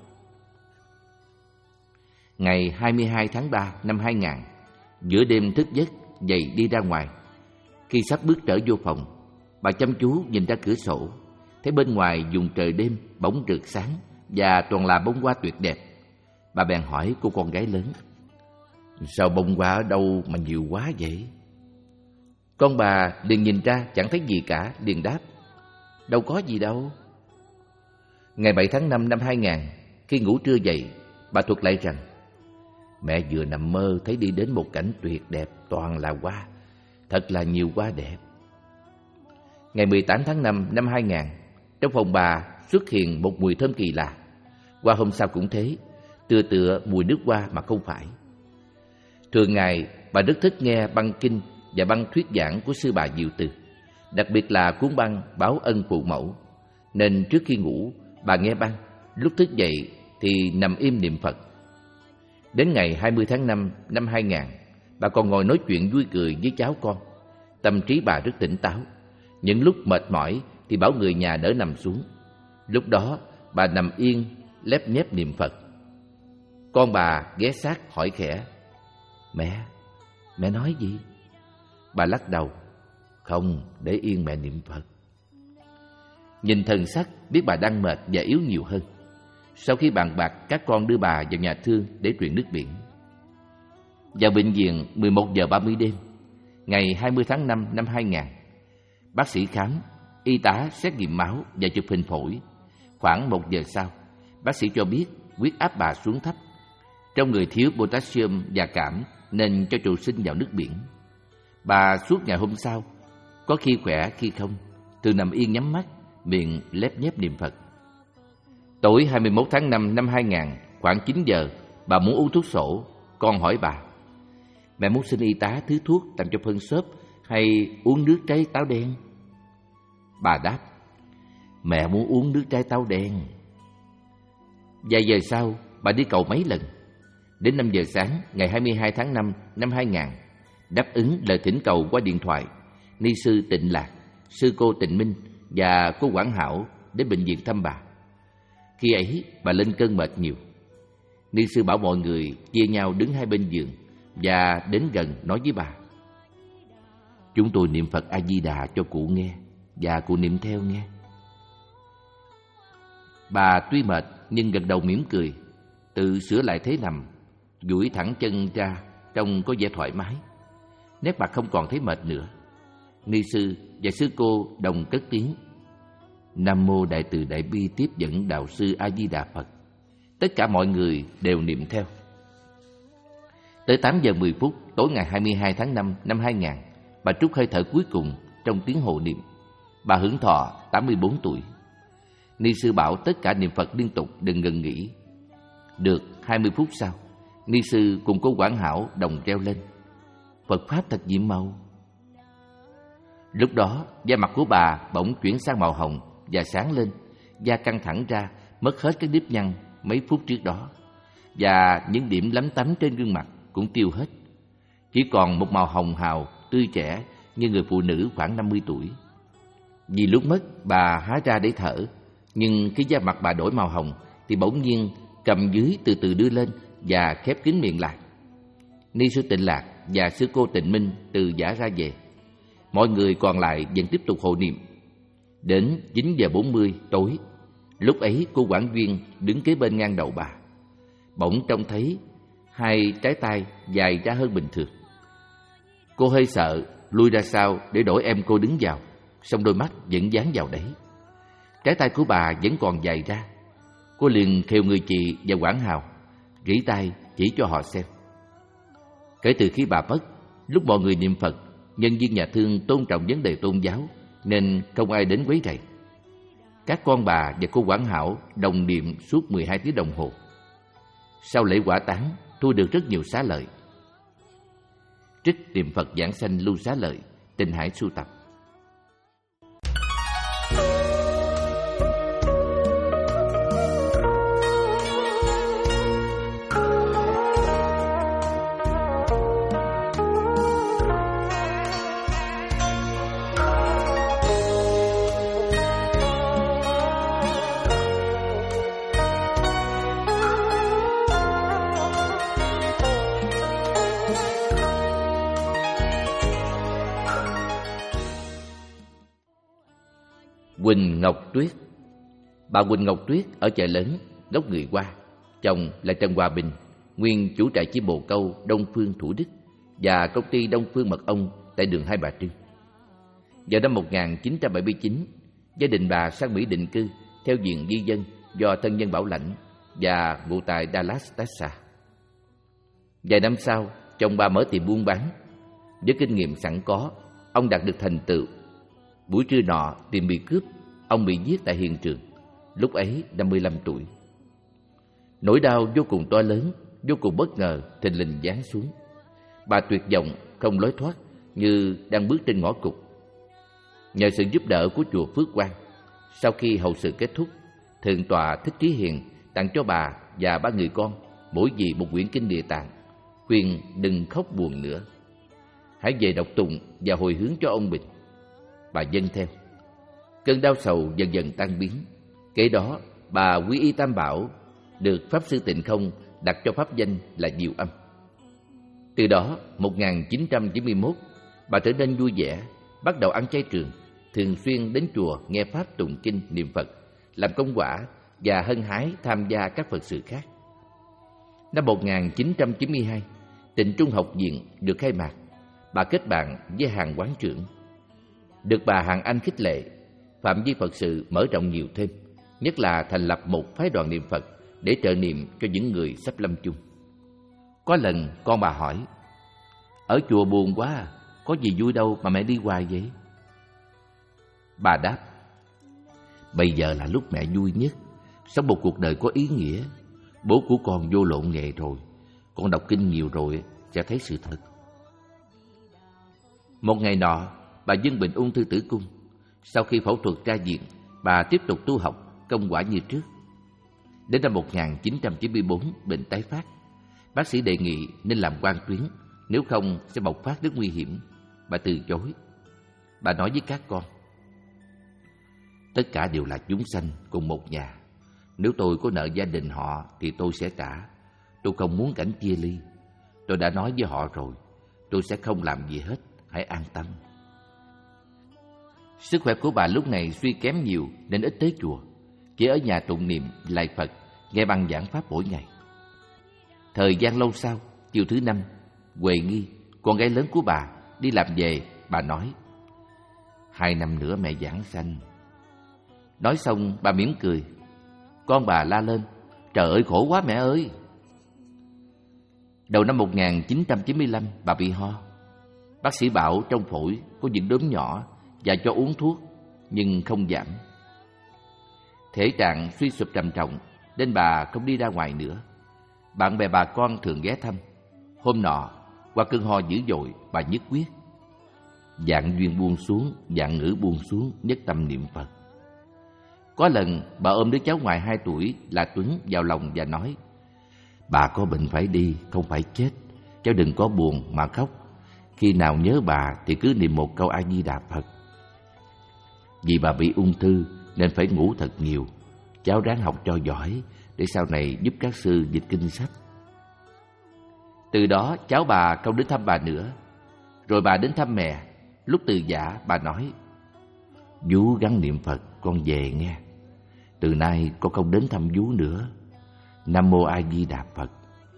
Speaker 2: Ngày hai mươi hai tháng ba năm hai nghìn, giữa đêm thức giấc dậy đi ra ngoài. Khi sắp bước trở vô phòng, bà chăm chú nhìn ra cửa sổ, thấy bên ngoài vùng trời đêm bỗng rực sáng và toàn là bông hoa tuyệt đẹp. Bà bèn hỏi cô con gái lớn: sao bông hoa ở đâu mà nhiều quá vậy? Con bà liền nhìn ra chẳng thấy gì cả, liền đáp: đâu có gì đâu. Ngày bảy tháng năm năm hai nghìn, khi ngủ trưa dậy, bà thuật lại rằng: mẹ vừa nằm mơ thấy đi đến một cảnh tuyệt đẹp, toàn là hoa, thật là nhiều hoa đẹp. Ngày mười tám tháng năm năm hai nghìn, trong phòng bà xuất hiện một mùi thơm kỳ lạ. Qua hôm sau cũng thế, tựa tựa mùi nước hoa mà không phải. Thường ngày bà rất thích nghe băng kinh và băng thuyết giảng của sư bà Diệu Từ, đặc biệt là cuốn băng Báo Ân Phụ Mẫu. Nên trước khi ngủ, bà nghe băng, lúc thức dậy thì nằm im niệm Phật. Đến ngày hai mươi tháng năm năm hai nghìn, bà còn ngồi nói chuyện vui cười với cháu con. Tâm trí bà rất tỉnh táo. Những lúc mệt mỏi thì bảo người nhà đỡ nằm xuống. Lúc đó bà nằm yên, lép nhép niệm Phật. Con bà ghé sát hỏi khẽ: mẹ, mẹ nói gì? Bà lắc đầu: không, để yên mẹ niệm Phật. Nhìn thần sắc biết bà đang mệt và yếu nhiều hơn. Sau khi bàn bạc, các con đưa bà vào nhà thương để truyền nước biển. Vào bệnh viện mười một giờ ba mươi đêm, ngày hai mươi tháng năm năm hai nghìn, bác sĩ khám, y tá xét nghiệm máu và chụp hình phổi. Khoảng một giờ sau, bác sĩ cho biết huyết áp bà xuống thấp. Trong người thiếu potassium và cảm nên cho trụ sinh vào nước biển. Bà suốt ngày hôm sau, có khi khỏe khi không, thường nằm yên nhắm mắt, miệng lép nhép niệm Phật. Tối hai mươi mốt tháng năm năm hai nghìn, khoảng chín giờ, bà muốn uống thuốc sổ. Con hỏi bà: mẹ muốn xin y tá thứ thuốc tặng cho phân xốp hay uống nước trái táo đen? Bà đáp: mẹ muốn uống nước trái táo đen. Vài giờ sau, bà đi cầu mấy lần. Đến năm giờ sáng ngày hai mươi hai tháng năm năm hai nghìn, đáp ứng lời thỉnh cầu qua điện thoại, ni sư Tịnh Lạc, sư cô Tịnh Minh và cô Quảng Hảo đến bệnh viện thăm bà. Khi ấy, bà lên cơn mệt nhiều. Ni sư bảo mọi người chia nhau đứng hai bên giường và đến gần nói với bà: chúng tôi niệm Phật A Di Đà cho cụ nghe, và cụ niệm theo nghe. Bà tuy mệt nhưng gật đầu mỉm cười, tự sửa lại thế nằm, duỗi thẳng chân ra, trông có vẻ thoải mái. Nét mặt không còn thấy mệt nữa. Ni sư và sư cô đồng cất tiếng: Nam mô Đại Từ Đại Bi Tiếp Dẫn Đạo Sư A Di Đà Phật. Tất cả mọi người đều niệm theo. Tới tám giờ mười phút tối ngày hai mươi hai tháng năm năm hai nghìn, bà trút hơi thở cuối cùng trong tiếng hộ niệm. Bà hưởng thọ tám mươi bốn tuổi. Ni sư bảo tất cả niệm Phật liên tục, đừng ngừng nghỉ. Được hai mươi phút sau, ni sư cùng cô Quảng Hảo đồng reo lên: Phật Pháp thật nhiệm màu. Lúc đó, da mặt của bà bỗng chuyển sang màu hồng và sáng lên, da căng thẳng ra, mất hết các nếp nhăn mấy phút trước đó, và những điểm lấm tấm trên gương mặt cũng tiêu hết. Chỉ còn một màu hồng hào, tươi trẻ như người phụ nữ khoảng năm mươi tuổi. Vì lúc mất, bà há ra để thở, nhưng khi da mặt bà đổi màu hồng thì bỗng nhiên cầm dưới từ từ đưa lên và khép kín miệng lại. Ni sư Tịnh Lạc và sư cô Tịnh Minh từ giã ra về. Mọi người còn lại vẫn tiếp tục hộ niệm. Đến chín giờ bốn mươi tối, lúc ấy cô Quảng Duyên đứng kế bên ngang đầu bà. Bỗng trông thấy hai trái tay dài ra hơn bình thường. Cô hơi sợ, lui ra sau để đổi em cô đứng vào, song đôi mắt vẫn dán vào đấy. Trái tay của bà vẫn còn dài ra. Cô liền khều người chị và Quảng Hào, rỉ tay chỉ cho họ xem. Kể từ khi bà mất, lúc mọi người niệm Phật, nhân viên nhà thương tôn trọng vấn đề tôn giáo nên không ai đến quấy rầy. Các con bà và cô Quảng Hảo đồng niệm suốt mười hai tiếng đồng hồ. Sau lễ quả táng, thu được rất nhiều xá lợi. Trích Niệm Phật Giảng Sanh Lưu Xá Lợi, Tinh Hải sưu tập. Quỳnh Ngọc Tuyết. Bà Quỳnh Ngọc Tuyết ở Chợ Lớn, gốc người Hoa. Chồng là Trần Hòa Bình, nguyên chủ trại chi bồ câu Đông Phương Thủ Đức và công ty Đông Phương Mật ong tại đường Hai Bà Trưng. Vào năm một nghìn chín trăm bảy mươi chín, gia đình bà sang Mỹ định cư theo diện di dân do thân nhân bảo lãnh và ngụ tại Dallas, Texas. Vài năm sau, chồng bà mở tiệm buôn bán. Với kinh nghiệm sẵn có, ông đạt được thành tựu. Buổi trưa nọ, tiệm bị cướp, ông bị giết tại hiện trường, lúc ấy năm mươi lăm tuổi. Nỗi đau vô cùng to lớn, vô cùng bất ngờ thình lình giáng xuống. Bà tuyệt vọng, không lối thoát, như đang bước trên ngõ cụt. Nhờ sự giúp đỡ của chùa Phước Quang, sau khi hậu sự kết thúc, Thượng tọa Thích Trí Hiền tặng cho bà và ba người con mỗi vị một quyển kinh Địa Tạng, khuyên đừng khóc buồn nữa, hãy về đọc tụng và hồi hướng cho ông Bình. Bà dâng theo. Cơn đau sầu dần dần tan biến. Kế đó, bà quy y Tam Bảo, được Pháp Sư Tịnh Không đặt cho pháp danh là Diệu Âm. Từ đó, một nghìn chín trăm chín mươi mốt, bà trở nên vui vẻ, bắt đầu ăn chay trường, thường xuyên đến chùa nghe Pháp tụng kinh niệm Phật, làm công quả và hân hái tham gia các Phật sự khác. Năm một nghìn chín trăm chín mươi hai, Tịnh Trung Học Viện được khai mạc. Bà kết bạn với Hàng Quán Trưởng. Được bà Hàng Anh khích lệ, phạm vi Phật sự mở rộng nhiều thêm, nhất là thành lập một phái đoàn niệm Phật để trợ niệm cho những người sắp lâm chung. Có lần con bà hỏi: ở chùa buồn quá, có gì vui đâu mà mẹ đi hoài vậy? Bà đáp: bây giờ là lúc mẹ vui nhất, sống một cuộc đời có ý nghĩa. Bố của con vô lộn nghề rồi, con đọc kinh nhiều rồi sẽ thấy sự thật. Một ngày nọ, bà dâng bệnh ung thư tử cung. Sau khi phẫu thuật ra viện, bà tiếp tục tu học, công quả như trước. Đến năm một nghìn chín trăm chín mươi bốn, bệnh tái phát. Bác sĩ đề nghị nên làm quan tuyến, nếu không sẽ bộc phát rất nguy hiểm. Bà từ chối. Bà nói với các con: tất cả đều là chúng sanh cùng một nhà. Nếu tôi có nợ gia đình họ thì tôi sẽ trả. Tôi không muốn cảnh chia ly. Tôi đã nói với họ rồi, tôi sẽ không làm gì hết, hãy an tâm. Sức khỏe của bà lúc này suy kém nhiều nên ít tới chùa, chỉ ở nhà tụng niệm, lạy Phật, nghe băng giảng pháp mỗi ngày. Thời gian lâu sau, chiều thứ năm, Huệ Nghi, con gái lớn của bà, đi làm về. Bà nói: hai năm nữa mẹ giảng sanh. Nói xong bà mỉm cười. Con bà la lên: trời ơi khổ quá mẹ ơi! Đầu năm một nghìn chín trăm chín mươi lăm, bà bị ho. Bác sĩ bảo trong phổi có những đốm nhỏ và cho uống thuốc, nhưng không giảm. Thể trạng suy sụp trầm trọng nên bà không đi ra ngoài nữa. Bạn bè bà con thường ghé thăm. Hôm nọ, qua cơn ho dữ dội, bà nhất quyết. Dạng duyên buông xuống, dạng ngữ buông xuống, nhất tâm niệm Phật. Có lần bà ôm đứa cháu ngoài hai tuổi là Tuấn vào lòng và nói: bà có bệnh phải đi, không phải chết. Cháu đừng có buồn mà khóc. Khi nào nhớ bà thì cứ niệm một câu A Di Đà Phật. Vì bà bị ung thư nên phải ngủ thật nhiều. Cháu ráng học cho giỏi để sau này giúp các sư dịch kinh sách. Từ đó cháu bà không đến thăm bà nữa. Rồi bà đến thăm mẹ. Lúc từ giã bà nói: Vú gắng niệm Phật, con về nghe. Từ nay con không đến thăm vú nữa. Nam Mô A Di Đà Phật.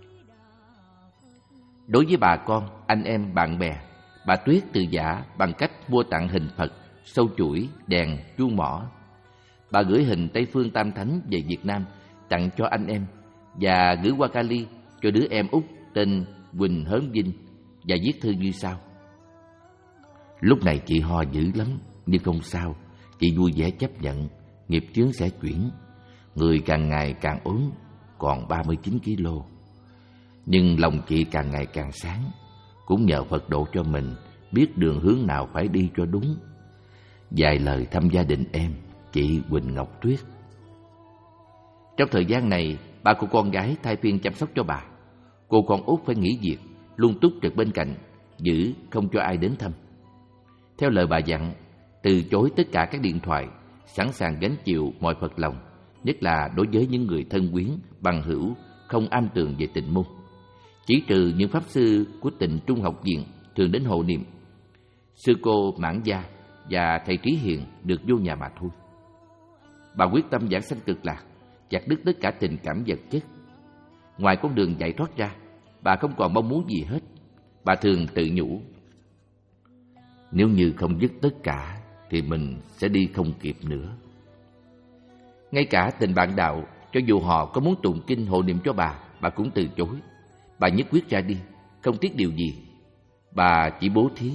Speaker 2: Đối với bà con, anh em, bạn bè, bà Tuyết từ giã bằng cách mua tặng hình Phật, sâu chuỗi, đèn, chuông mỏ. Bà gửi hình Tây Phương Tam Thánh về Việt Nam tặng cho anh em và gửi qua Cali cho đứa em út tên Quỳnh Hớn Vinh và viết thư như sau: lúc này chị ho dữ lắm, nhưng không sao, chị vui vẻ chấp nhận, nghiệp chướng sẽ chuyển. Người càng ngày càng ốm, còn ba mươi chín ki lô. Nhưng lòng chị càng ngày càng sáng, cũng nhờ Phật độ cho mình biết đường hướng nào phải đi cho đúng. Vài lời thăm gia đình em, chị Quỳnh Ngọc Tuyết. Trong thời gian này, ba cô con gái thay phiên chăm sóc cho bà. Cô con út phải nghỉ việc, luôn túc trực bên cạnh, giữ không cho ai đến thăm. Theo lời bà dặn, từ chối tất cả các điện thoại, sẵn sàng gánh chịu mọi phật lòng, nhất là đối với những người thân quyến, bằng hữu không am tường về tịnh môn. Chỉ trừ những pháp sư của Tịnh Trung Học Viện thường đến hộ niệm, sư cô Mãn Gia và thầy Trí Hiền được vô nhà mà thôi. Bà quyết tâm giảng sanh cực lạc, chặt đứt tất cả tình cảm vật chất. Ngoài con đường giải thoát ra, bà không còn mong muốn gì hết. Bà thường tự nhủ: nếu như không dứt tất cả thì mình sẽ đi không kịp nữa. Ngay cả tình bạn đạo, cho dù họ có muốn tụng kinh hộ niệm cho bà, bà cũng từ chối. Bà nhất quyết ra đi, không tiếc điều gì. Bà chỉ bố thí.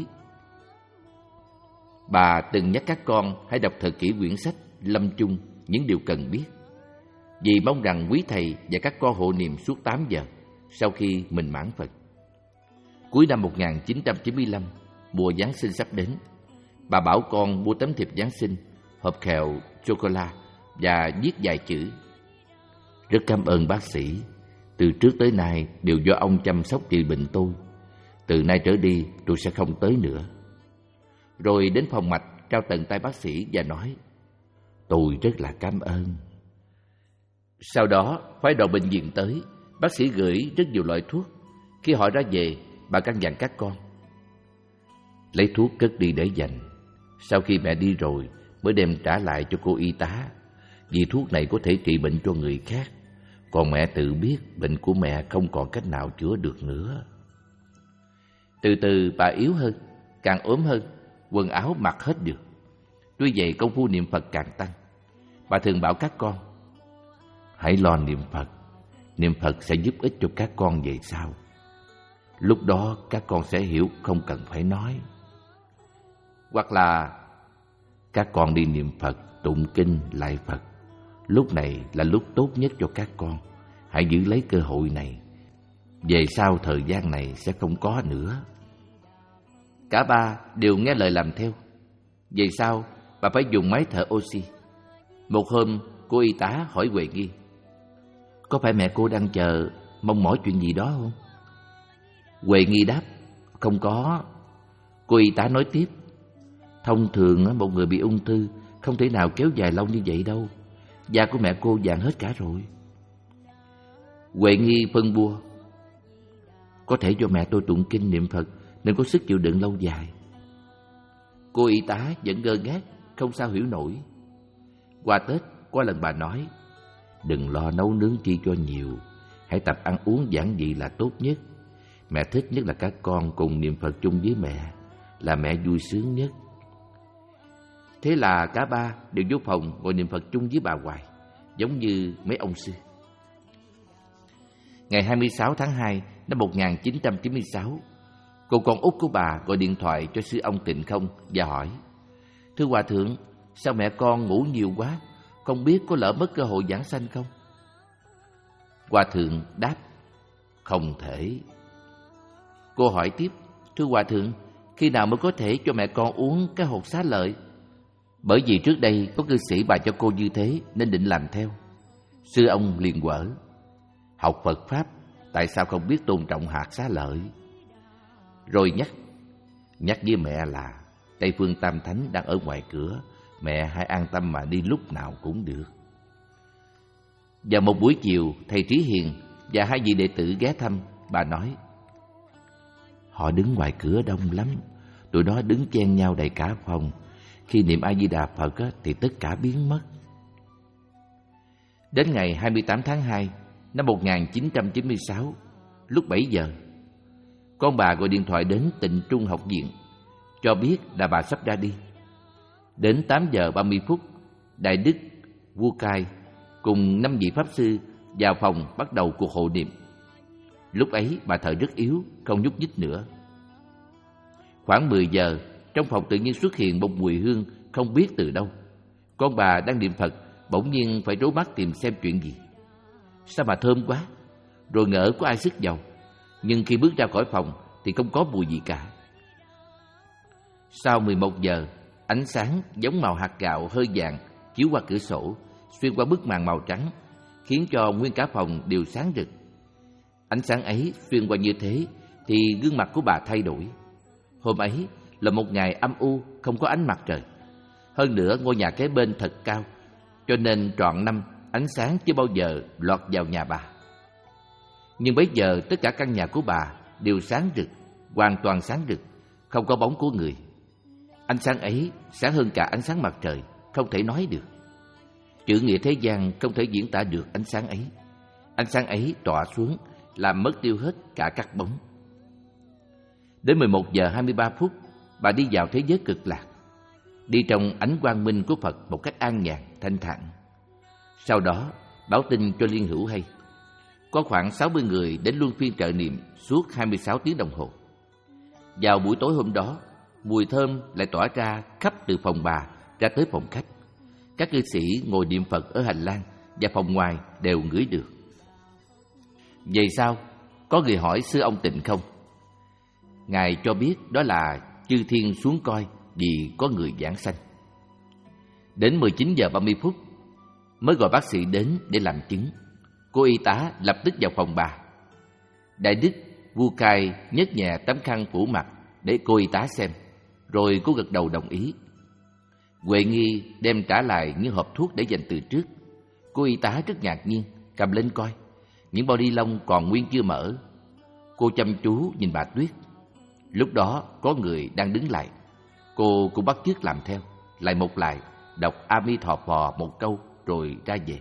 Speaker 2: Bà từng nhắc các con hãy đọc thật kỹ quyển sách Lâm Chung, những điều cần biết, vì mong rằng quý thầy và các con hộ niệm suốt tám giờ sau khi mình mãn Phật. Cuối năm một nghìn chín trăm chín mươi lăm, mùa Giáng sinh sắp đến. Bà bảo con mua tấm thiệp Giáng sinh, hộp kẹo chocolate và viết vài chữ: rất cảm ơn bác sĩ, từ trước tới nay đều do ông chăm sóc trị bệnh tôi. Từ nay trở đi tôi sẽ không tới nữa. Rồi đến phòng mạch trao tận tay bác sĩ và nói: tôi rất là cảm ơn. Sau đó phái đoàn bệnh viện tới, bác sĩ gửi rất nhiều loại thuốc. Khi họ ra về, bà căn dặn các con: lấy thuốc cất đi để dành. Sau khi mẹ đi rồi mới đem trả lại cho cô y tá, vì thuốc này có thể trị bệnh cho người khác. Còn mẹ tự biết bệnh của mẹ không còn cách nào chữa được nữa. Từ từ bà yếu hơn, càng ốm hơn, quần áo mặc hết được. Tuy vậy công phu niệm Phật càng tăng. Bà thường bảo các con: hãy lo niệm Phật, niệm Phật sẽ giúp ích cho các con về sau. Lúc đó các con sẽ hiểu không cần phải nói. Hoặc là các con đi niệm Phật, tụng kinh, lạy Phật. Lúc này là lúc tốt nhất cho các con. Hãy giữ lấy cơ hội này. Về sau thời gian này sẽ không có nữa. Cả ba đều nghe lời làm theo. Về sau, bà phải dùng máy thở oxy. Một hôm, cô y tá hỏi Huệ Nghi: có phải mẹ cô đang chờ, mong mỏi chuyện gì đó không? Huệ Nghi đáp: không có. Cô y tá nói tiếp: thông thường một người bị ung thư không thể nào kéo dài lâu như vậy đâu. Da của mẹ cô vàng hết cả rồi. Huệ Nghi phân bua: có thể do mẹ tôi tụng kinh niệm Phật nên có sức chịu đựng lâu dài. Cô y tá vẫn ngơ ngác, không sao hiểu nổi. Qua Tết, có lần bà nói: đừng lo nấu nướng chi cho nhiều, hãy tập ăn uống giản dị là tốt nhất. Mẹ thích nhất là các con cùng niệm Phật chung với mẹ, là mẹ vui sướng nhất. Thế là cả ba đều vô phòng ngồi niệm Phật chung với bà hoài, giống như mấy ông xưa. Ngày hai mươi sáu tháng hai năm một nghìn chín trăm chín mươi sáu, cô con út của bà gọi điện thoại cho sư ông Tịnh Không và hỏi: thưa hòa thượng, sao mẹ con ngủ nhiều quá, không biết có lỡ mất cơ hội giảng sanh không? Hòa thượng đáp: không thể. Cô hỏi tiếp: thưa hòa thượng, khi nào mới có thể cho mẹ con uống cái hột xá lợi? Bởi vì trước đây có cư sĩ bà cho cô như thế nên định làm theo. Sư ông liền quở: học Phật Pháp, tại sao không biết tôn trọng hạt xá lợi? Rồi nhắc Nhắc với mẹ là Tây Phương Tam Thánh đang ở ngoài cửa, mẹ hãy an tâm mà đi lúc nào cũng được. Vào một buổi chiều, thầy Trí Hiền và hai vị đệ tử ghé thăm. Bà nói: họ đứng ngoài cửa đông lắm, tụi nó đứng chen nhau đầy cả phòng. Khi niệm A Di Đà Phật thì tất cả biến mất. Đến ngày hai mươi tám tháng hai năm một nghìn chín trăm chín mươi sáu, lúc bảy giờ, con bà gọi điện thoại đến Tịnh Trung Học Viện, cho biết là bà sắp ra đi. Đến tám giờ ba mươi phút, Đại Đức Vua Cai cùng năm vị Pháp Sư vào phòng bắt đầu cuộc hộ niệm. Lúc ấy bà thở rất yếu, không nhúc nhích nữa. Khoảng mười giờ, trong phòng tự nhiên xuất hiện một mùi hương không biết từ đâu. Con bà đang niệm Phật bỗng nhiên phải trố mắt tìm xem chuyện gì. Sao mà thơm quá, rồi ngỡ có ai xức dầu. Nhưng khi bước ra khỏi phòng thì không có mùi gì cả. Sau mười một giờ, ánh sáng giống màu hạt gạo hơi vàng chiếu qua cửa sổ, xuyên qua bức màn màu trắng, khiến cho nguyên cả phòng đều sáng rực. Ánh sáng ấy xuyên qua như thế thì gương mặt của bà thay đổi. Hôm ấy là một ngày âm u, không có ánh mặt trời. Hơn nữa ngôi nhà kế bên thật cao, cho nên trọn năm ánh sáng chưa bao giờ lọt vào nhà bà. Nhưng bây giờ tất cả căn nhà của bà đều sáng rực, hoàn toàn sáng rực, không có bóng của người. Ánh sáng ấy sáng hơn cả ánh sáng mặt trời, không thể nói được. Chữ nghĩa thế gian không thể diễn tả được ánh sáng ấy. Ánh sáng ấy tỏa xuống, làm mất tiêu hết cả các bóng. Đến mười một giờ hai mươi ba phút, bà đi vào thế giới cực lạc, đi trong ánh quang minh của Phật một cách an nhàn, thanh thản. Sau đó, báo tin cho Liên Hữu hay, có khoảng sáu mươi người đến luân phiên trợ niệm suốt hai mươi sáu tiếng đồng hồ. Vào buổi tối hôm đó, mùi thơm lại tỏa ra khắp từ phòng bà ra tới phòng khách. Các cư sĩ ngồi niệm Phật ở hành lang và phòng ngoài đều ngửi được. Về sau, có người hỏi sư ông Tịnh Không. Ngài cho biết đó là chư thiên xuống coi vì có người giảng sanh. Đến mười chín giờ ba mươi phút mới gọi bác sĩ đến để làm chứng. Cô y tá lập tức vào phòng bà. Đại Đức Vua Cai nhấc nhẹ tấm khăn phủ mặt để cô y tá xem, rồi cô gật đầu đồng ý. Huệ Nghi đem trả lại những hộp thuốc để dành từ trước. Cô y tá rất ngạc nhiên, cầm lên coi. Những bao ni lông còn nguyên chưa mở. Cô chăm chú nhìn bà Tuyết. Lúc đó có người đang đứng lại. Cô cũng bắt chước làm theo, lại một lại, đọc A Mi Thọ Phò một câu rồi ra về.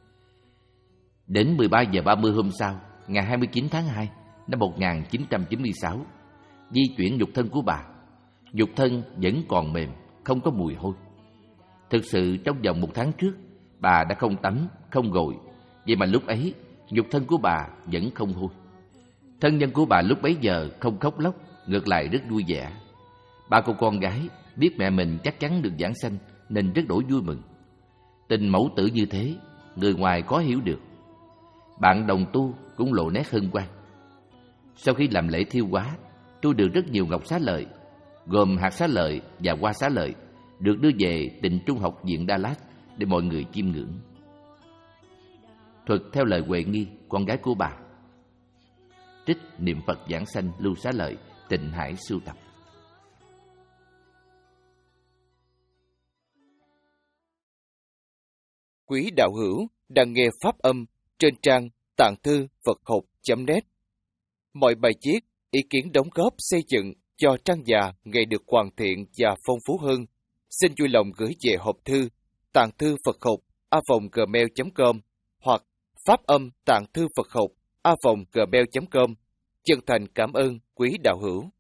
Speaker 2: Đến mười ba giờ ba mươi hôm sau, ngày hai mươi chín tháng hai năm một nghìn chín trăm chín mươi sáu, di chuyển nhục thân của bà. Nhục thân vẫn còn mềm, không có mùi hôi. Thực sự trong vòng một tháng trước, bà đã không tắm, không gội, vậy mà lúc ấy nhục thân của bà vẫn không hôi. Thân nhân của bà lúc bấy giờ không khóc lóc, ngược lại rất vui vẻ. Ba cô con gái biết mẹ mình chắc chắn được giảng sanh nên rất đổi vui mừng. Tình mẫu tử như thế, người ngoài có hiểu được. Bạn đồng tu cũng lộ nét hân hoan. Sau khi làm lễ thiêu hóa, tôi được rất nhiều ngọc xá lợi, gồm hạt xá lợi và hoa xá lợi, được đưa về Tịnh Trung học viện Đà Lạt để mọi người chiêm ngưỡng. Thuật theo lời Huệ Nghi, con gái của bà. Trích Niệm Phật Giảng Sanh Lưu Xá Lợi, Tịnh Hải sưu tập.
Speaker 3: Quý đạo hữu đang nghe pháp âm trên trang tạng thư Phật học chấm net. Mọi bài viết, ý kiến đóng góp xây dựng cho trang già ngày được hoàn thiện và phong phú hơn, xin vui lòng gửi về hộp thư tạng thư Phật học a vòng gmail chấm com hoặc pháp âm tạng thư Phật học a vòng gmail chấm com. Chân thành cảm ơn quý đạo hữu.